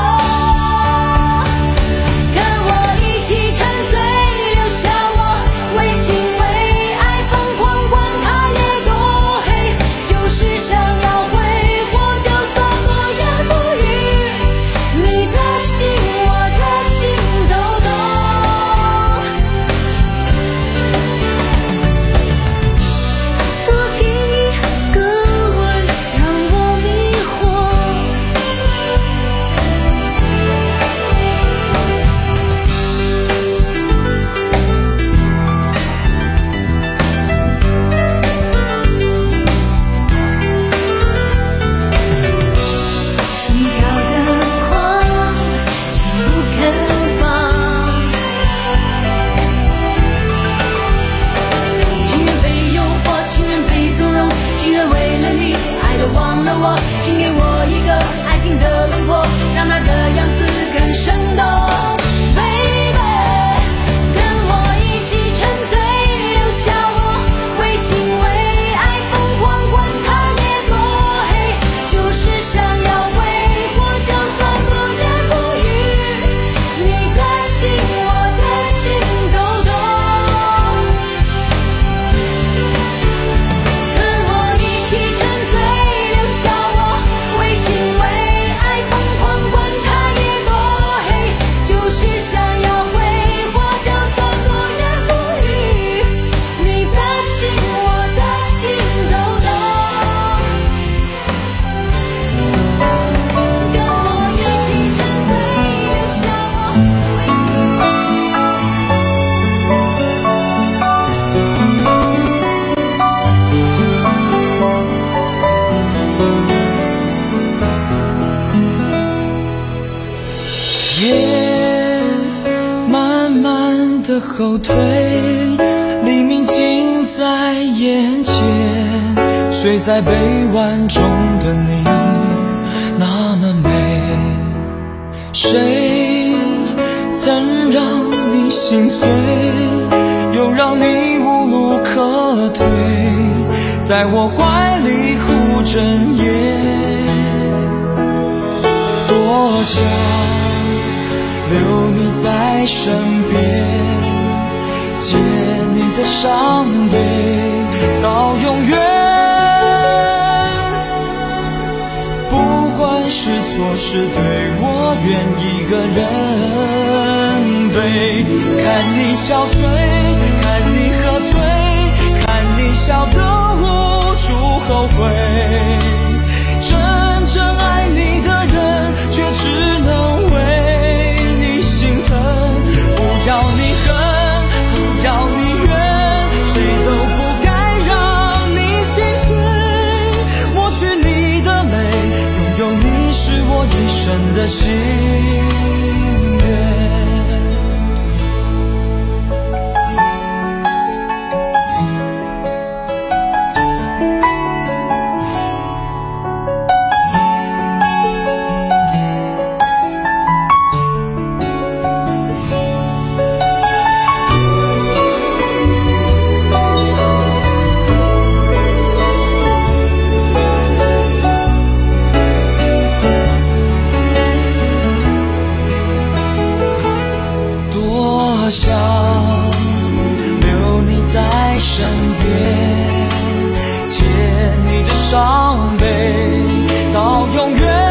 后退，黎明近在眼前，睡在臂弯中的你那么美，谁曾让你心碎，又让你无路可退，在我怀里哭整夜，多想留你在身边，借你的伤悲到永远，不管是错是对，我愿一个人背，看你憔悴，看你喝醉，看你笑得无处后悔，真正爱你的人却只能为你心疼，不要你恨，不要你怨，谁都不该让你心碎，抹去你的泪，拥有你是我一生的心愿。 多想留你在身边，借你的伤悲到永远。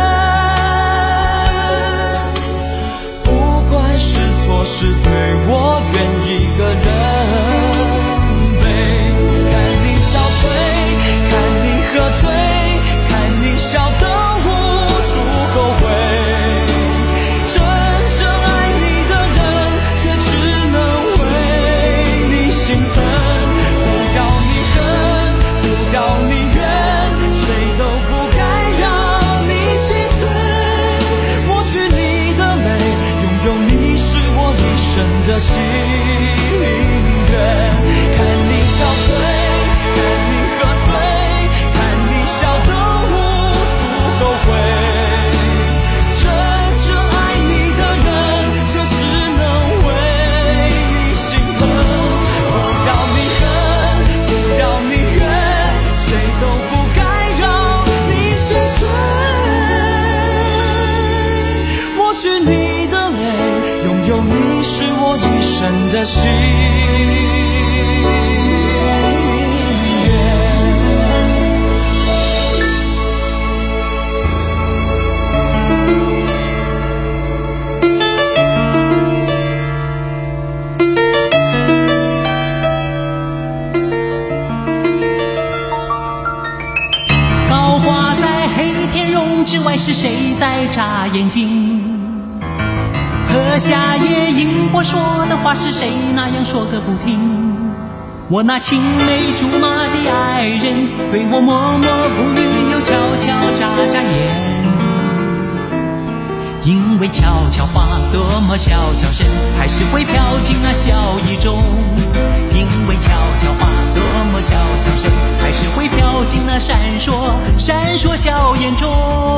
不管是错是对，我愿一个人背。看你憔悴，看你喝醉，看你笑得无处后悔。真正爱你的人，却只能为你心疼。不要你恨，不要你怨，谁都不该让你心碎。抹去你的泪，拥有你是我一生的心愿。看你憔悴，看你喝醉，看你笑得无处后悔。真正爱你的人，却只能为你心疼。不要你恨，不要你怨，谁都不该让你心碎。抹去你的泪，拥有你是我一生的心愿。 高挂在黑天绒之外，是谁在眨眼睛？和夏夜萤火说的话，是谁那样说个不停？我那青梅竹马的爱人，对我默默不语，又悄悄眨眨眼。因为悄悄话多么小小声，还是会飘进那笑意中。因为悄悄话多么小小声，还是会飘进那闪烁闪烁笑颜中。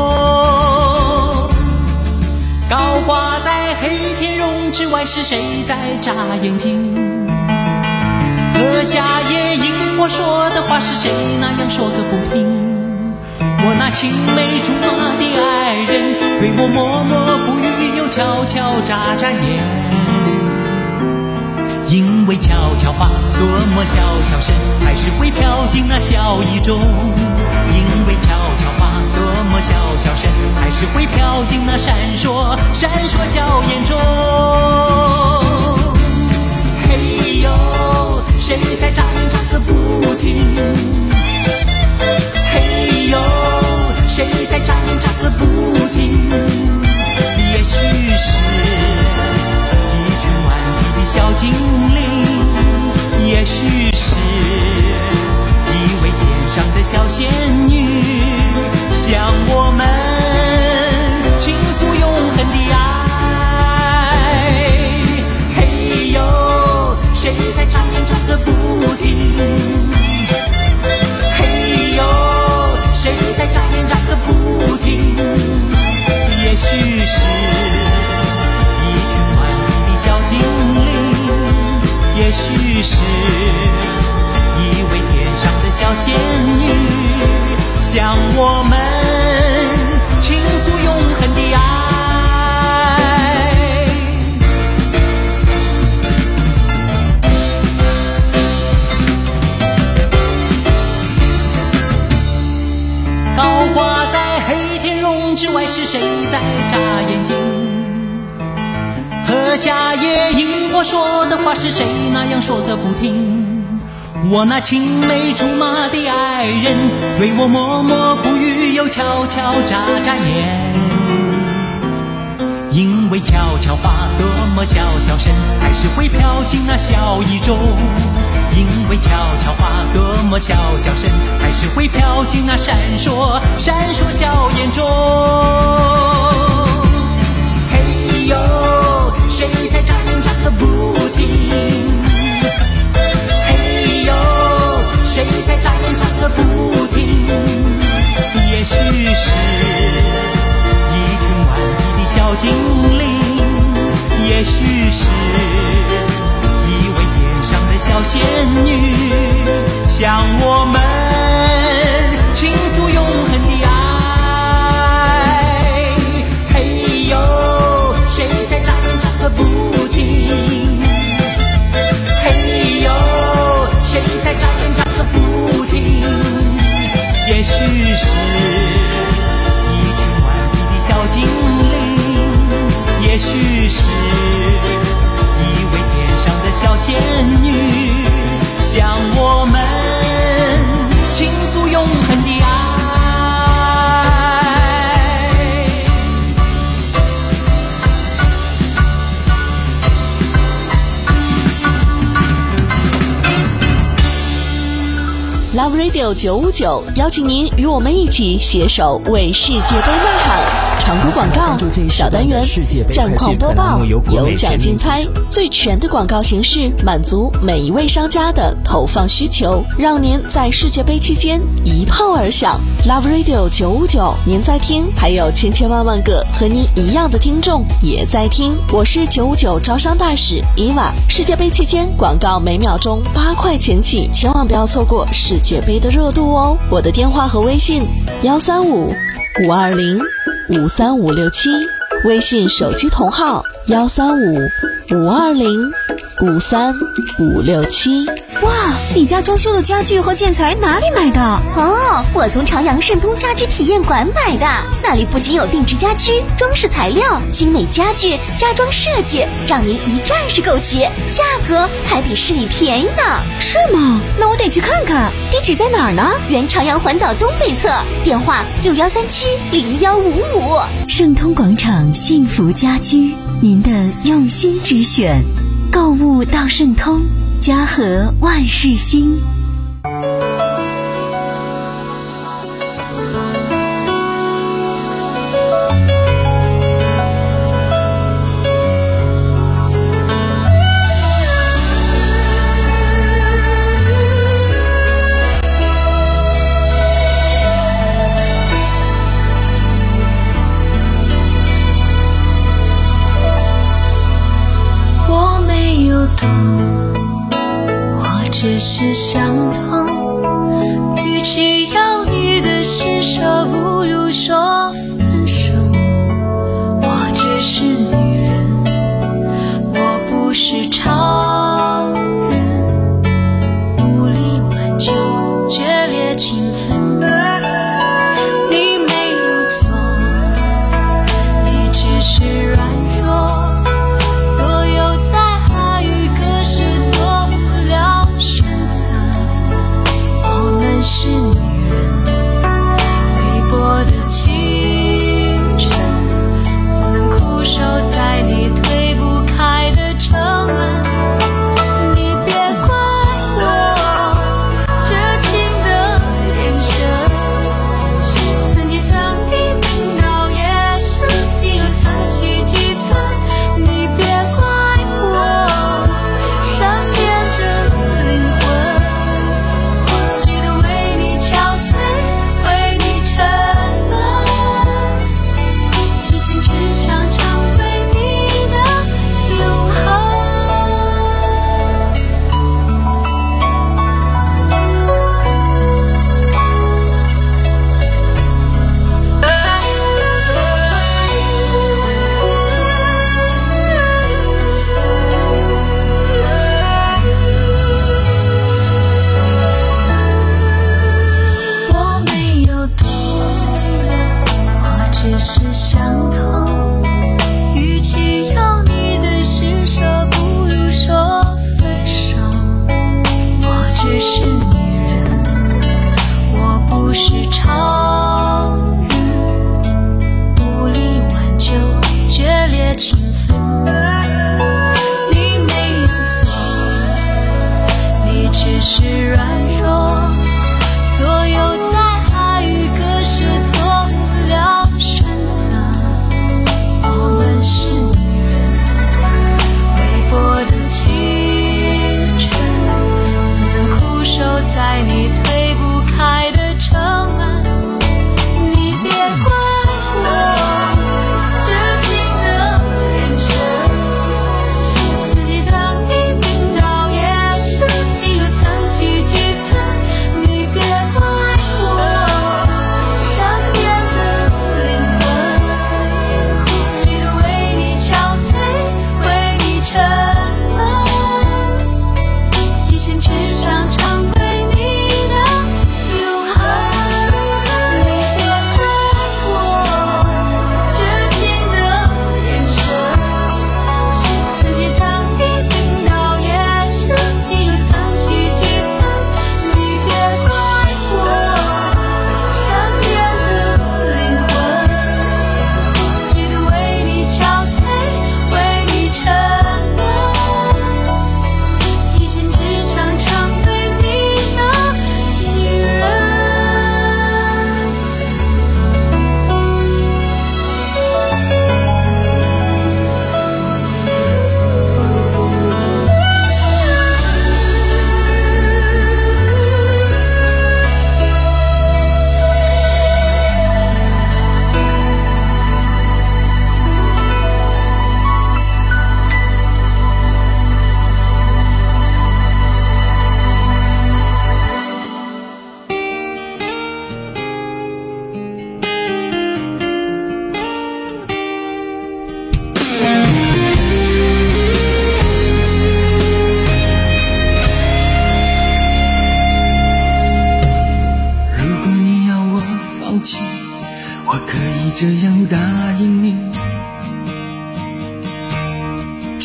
高挂在黑天绒之外，是谁在眨眼睛？和夏夜萤火说的话，是谁那样说个不停？我那青梅竹马的爱人，对我默默不语，又悄悄眨眨眼。因为悄悄话多么小小声，还是会飘进那笑意中。因为悄悄话多么小小声，还是会飘进那闪烁闪烁笑颜中。嘿呦，谁在眨眼眨个不停？嘿呦，谁在眨眼眨个不停？也许是一群顽皮的小精灵，也许是一位天上的小仙女，向我们倾诉永恒的爱。嘿呦，谁在眨眼眨个不停？嘿呦，谁在眨眼眨个不停？也许是一群顽皮的小精灵，也许是一位天上的小仙女，向我们倾诉永恒的爱。高挂在黑天绒之外，是谁在眨眼睛？和夏夜萤火说的话，是谁那样说个不停？我那青梅竹马的爱人，对我默默不语，又悄悄眨眨眼。因为悄悄话多么小小声，还是会飘进那笑意中。因为悄悄话多么小小声，还是会飘进那闪烁闪烁笑颜中。嘿呦，谁在眨眼眨个不停？嘿呦，谁在眨眼眨个不停？也许是一群顽皮的小精灵，也许是一位天上的小仙女，向我们倾诉永恒的爱。嘿呦，谁在眨眼眨个不停？ 是一位天上的小仙女，向我们倾诉永恒的爱。 Love Radio 九五九邀请您与我们一起携手为世界杯呐喊。常规广告、小单元、战况播报、有奖竞猜，最全的广告形式，满足每一位商家的投放需求，让您在世界杯期间一炮而响。Love Radio 九五九，您在听，还有千千万万个和您一样的听众也在听。我是九五九招商大使伊娃。世界杯期间，广告每秒钟八块钱起，千万不要错过世界杯的热度哦。我的电话和微信：幺三五五二零五三五六七，微信手机同号幺三五五二零五三五六七。 哇，你家装修的家具和建材哪里买的？ 哦，我从朝阳盛通家居体验馆买的，那里不仅有定制家居、装饰材料、精美家具、家装设计，让您一站式购齐，价格还比市里便宜呢。 是吗？那我得去看看。地址在哪儿呢？ 原朝阳环岛东北侧，电话六幺三七零幺五五。 盛通广场幸福家居，您的用心之选，购物到盛通，家和万事兴。 我没有懂，我只是想通，与其要你的施舍，不如说分手。我只是女人，我不是超人，无力挽救决裂情分。你没有错，你只是软弱，所有在爱与可是做不了选择。我们是女人，微薄的情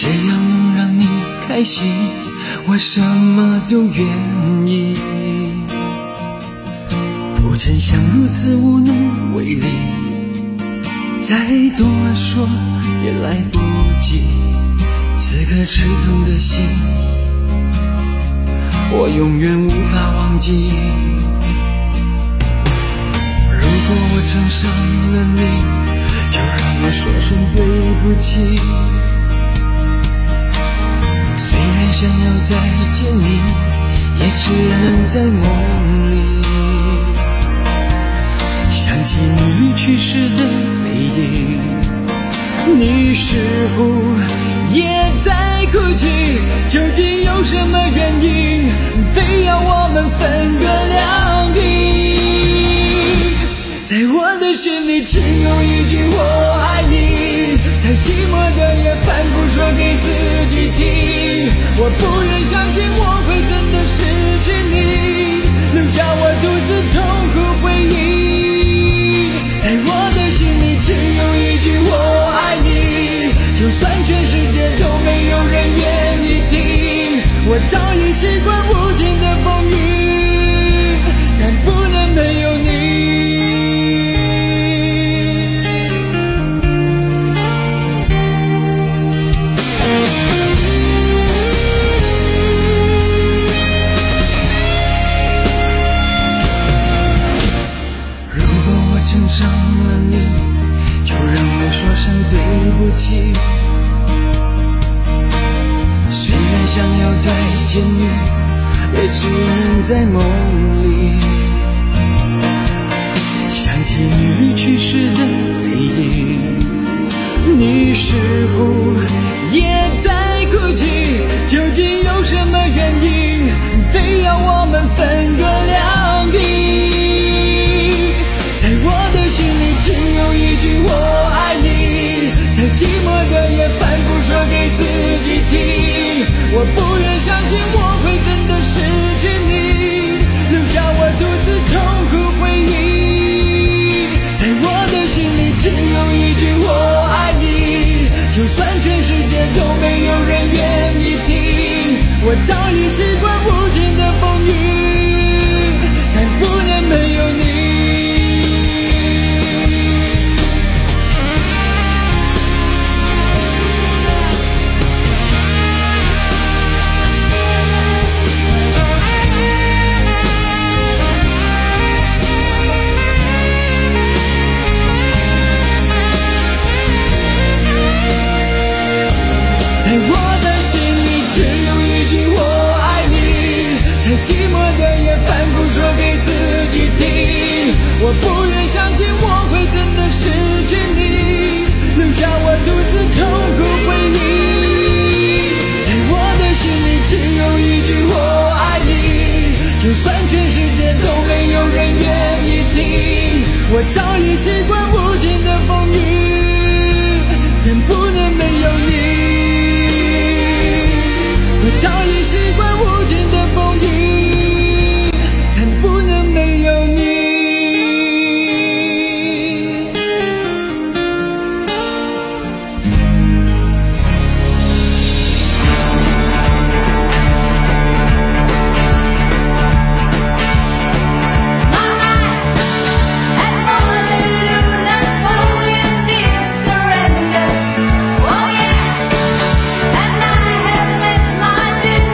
只要能让你开心，我什么都愿意。不曾想如此无能为力，再多说也来不及。此刻刺痛的心，我永远无法忘记。如果我曾伤了你，就让我说声对不起。虽然想要再见你，也只能在梦里。想起你离去时的背影，你似乎也在哭泣。究竟有什么原因，非要我们分隔两地？在我的心里只有一句我爱你，再寂寞的夜反复说给自己听。我不愿相信我会真的失去你，留下我独自痛苦回忆。在我的心里只有一句我爱你，就算全世界都没有人愿意听。我早已习惯无情的风雨，但不能没有你。如果我曾伤了你，就让我说声对不起。虽然想要再见你，也只能在梦里。想起你离去时的背影，你似乎也在哭泣。究竟有什么原因，非要我们分隔两地？在我的心里只有一句我爱你，在寂寞的夜反复说给自己听。我不愿相信我会真的失去你，留下我独自痛苦回忆。在我的心里只有一句我爱你，就算全世界都没有人愿意听。我早已习惯无情的风雨，但不能没有你。在我的心里只有一句我爱你，在寂寞的夜反复说给自己听。我不愿相信我会真的失去你，留下我独自痛苦回忆。在我的心里只有一句我爱你，就算全世界都没有人愿意听。我早已习惯无情的风雨，但不能没有你。我早已习惯无情的风雨，但不能没有你。 Surrender, oh yeah, and I have met my desire.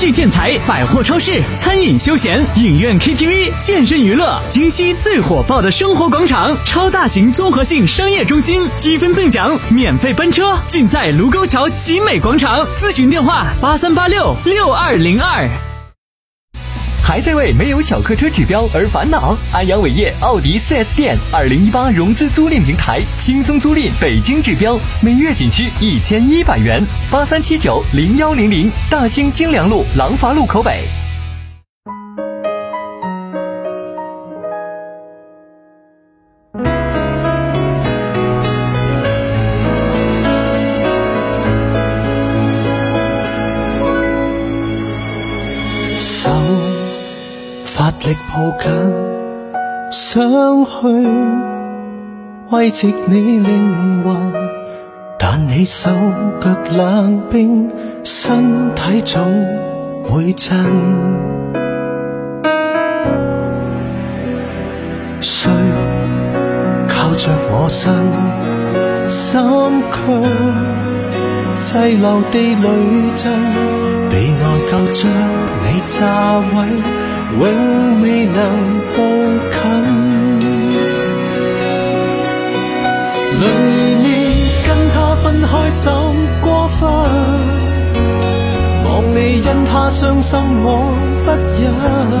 具建材、百货超市、餐饮休闲、影院 K T V、健身娱乐，京西最火爆的生活广场，超大型综合性商业中心，积分赠奖，免费奔车，尽在卢沟桥集美广场。咨询电话八三八六六二零二。 还在为没有小客车指标而烦恼？安阳伟业奥迪 四 S 店二零一八融资租赁平台，轻松租赁北京指标，每月仅需一千一百元。八三七九零幺零零，大兴精良路廊坊路口北。 發力抱緊，想去慰藉你靈魂，但你手腳冷冰，身體總會震。誰靠着我身，心卻滯留地裏震，被內疚將你炸毀，永未能步近。淚你跟他分開手過分，望你因他傷心我不忍，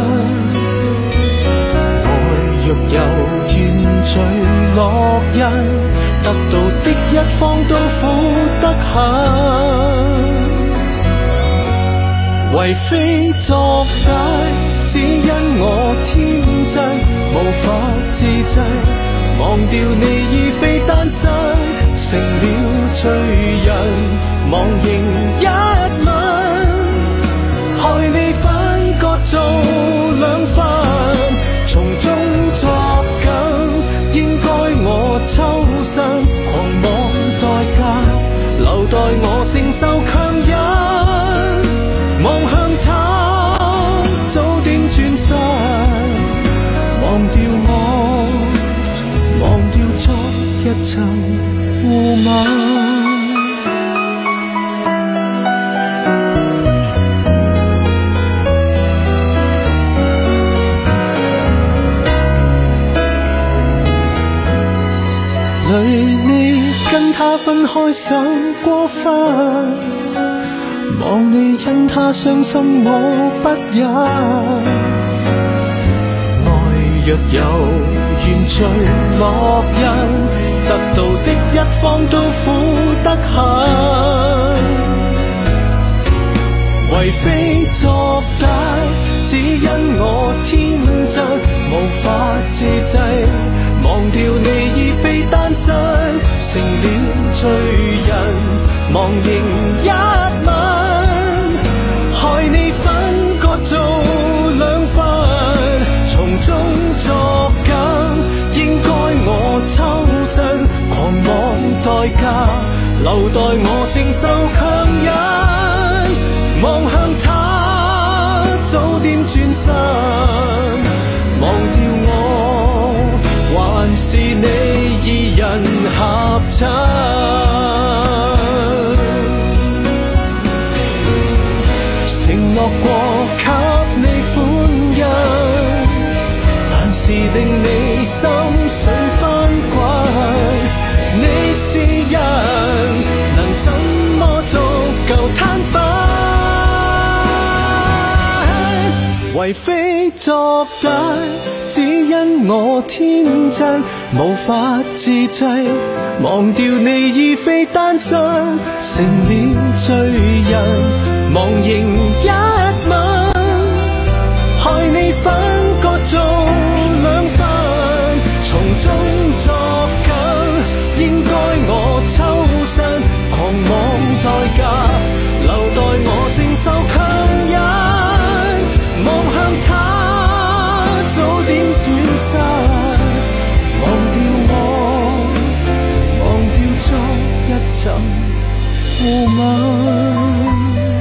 愛欲有原罪烙印，得到的一方都苦得很，為非作歹，只因我天真無法自制，忘掉你已非單身，成了罪人，忘形一吻，害你分割做兩份，從中作梗，應該我抽身，狂妄代價，留待我承受強忍，望向他早點轉身，忘掉我，忘掉昨一層霧霾。淚你跟他分開手過分，望你因他傷心我不忍，愛若有原罪烙印，得到的一方都苦得很，為非作歹，只因我天真無法自制，忘掉你已非單身，成了罪人，忘形一吻，害你分割做兩份，從中作梗，應該我抽身，狂妄代價，留待我承受強忍，望向他早點轉身，忘掉我，還是你二人合襯，承諾過給你歡欣，但是令你心水翻滾，你是人，能怎麼足夠攤分，為非作歹，只因我天真無法自制，忘掉你已非單身，成了罪人，忘形一吻，害你分割做兩份，從中作梗，應該我抽身，狂妄代價，留待我承受強忍，望向他早點轉身，忘掉我，忘掉昨一層霧霾，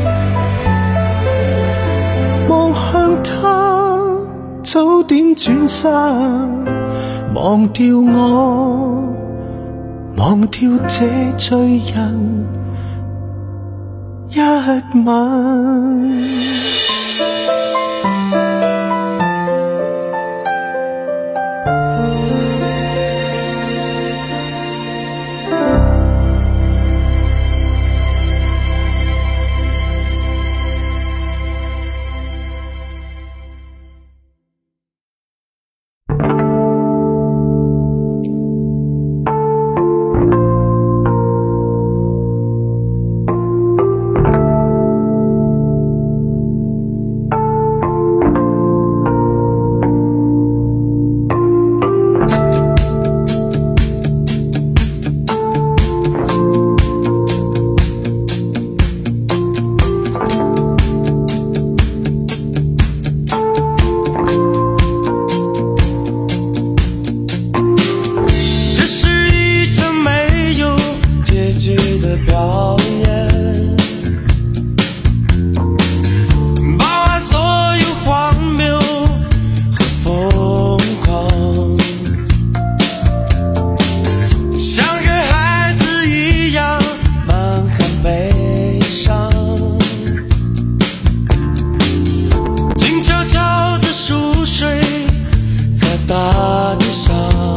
望向他早點轉身，忘掉我，忘掉這罪人一吻。 表演，包含所有荒谬和疯狂，像个孩子一样满含悲伤，静悄悄地熟睡在大地上。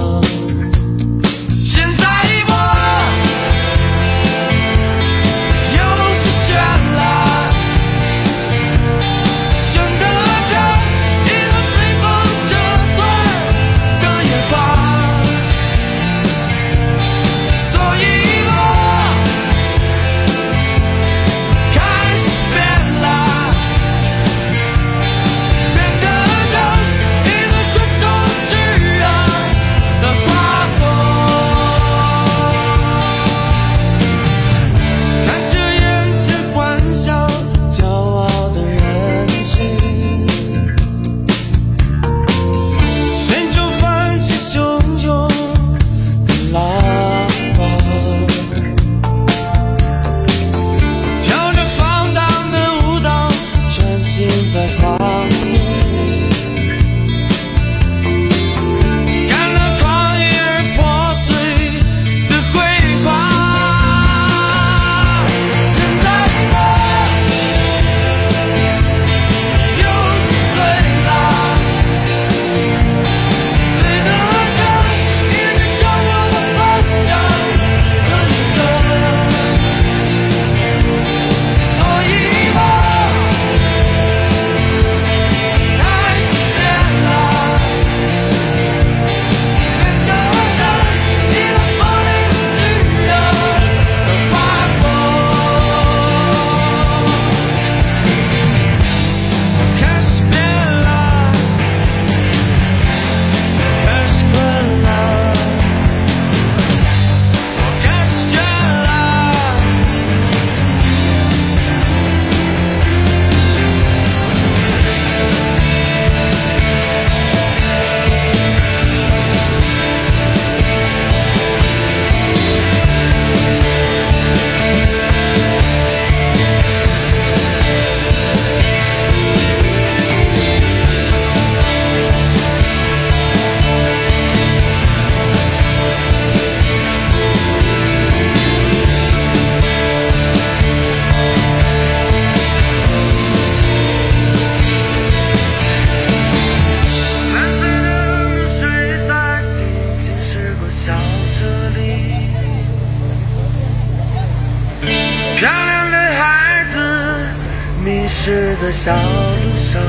迷失的小路上，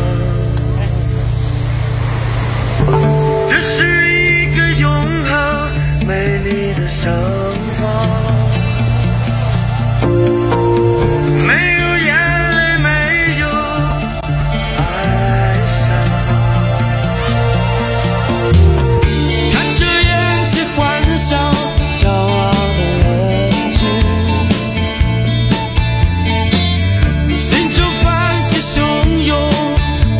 这是一个永恒美丽的生活，没有眼泪，没有哀伤，看着眼前欢笑骄傲的人群，心中泛起汹涌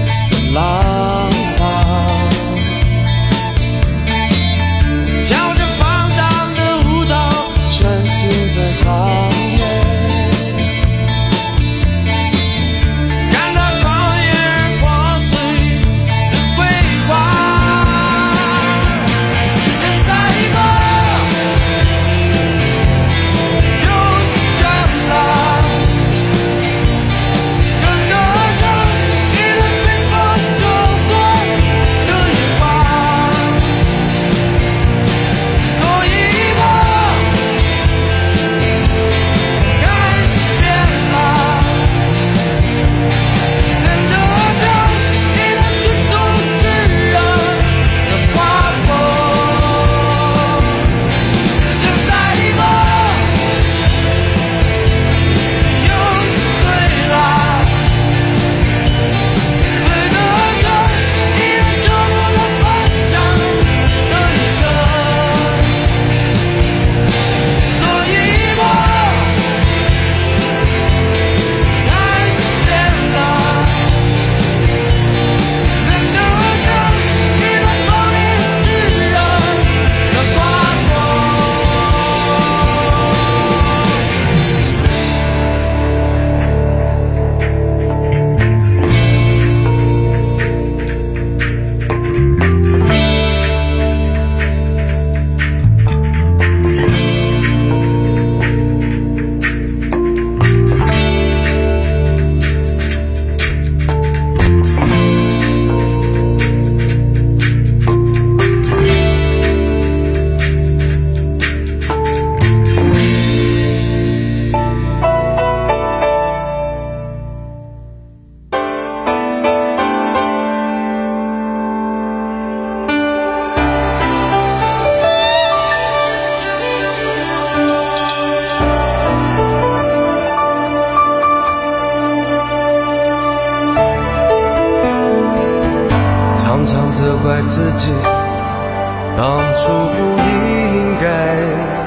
责怪自己当初不应该，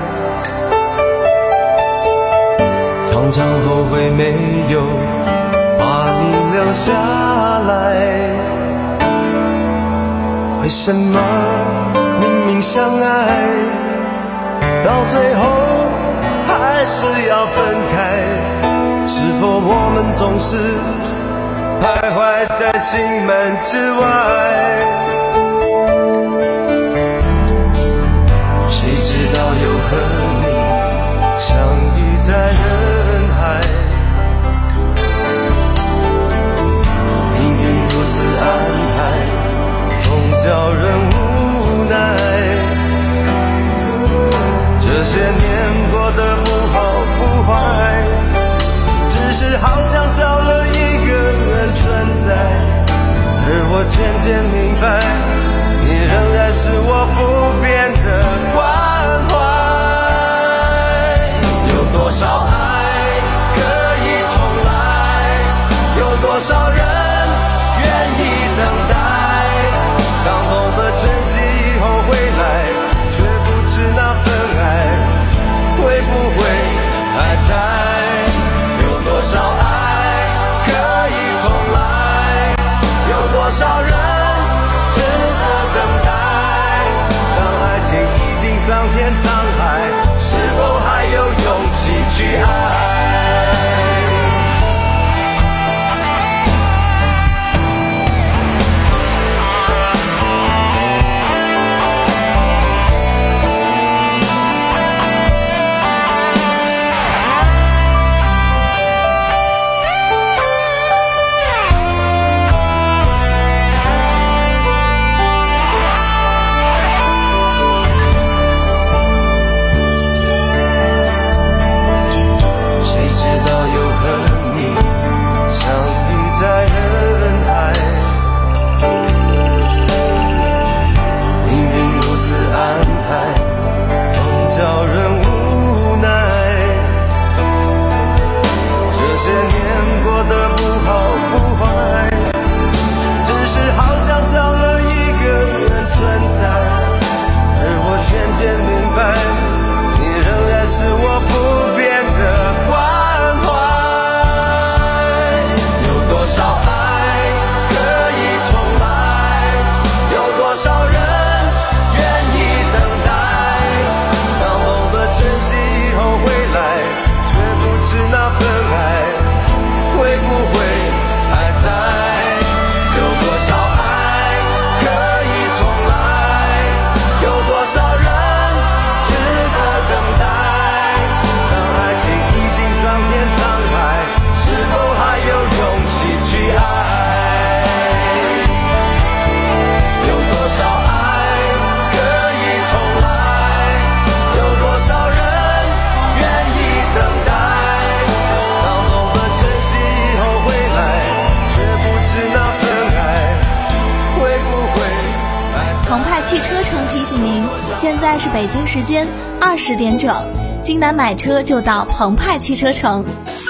常常后悔没有把你留下来。为什么明明相爱，到最后还是要分开？是否我们总是徘徊在心门之外？谁知道又和你相遇在人海，命运如此安排，总叫人无奈。这些年过得不好不坏，只是好像少了一个人存在。而我渐渐明白，你仍然是我不变的关怀。有多少爱可以重来，有多少人愿意等待，当懂得珍惜以后回来，却不知那份爱会不会还在。有多少爱可以重来，有多少人值得等待，当爱情已经桑田沧海，是否还有勇气去爱？ 汽车城提醒您，现在是北京时间二十点整，京南买车就到澎湃汽车城。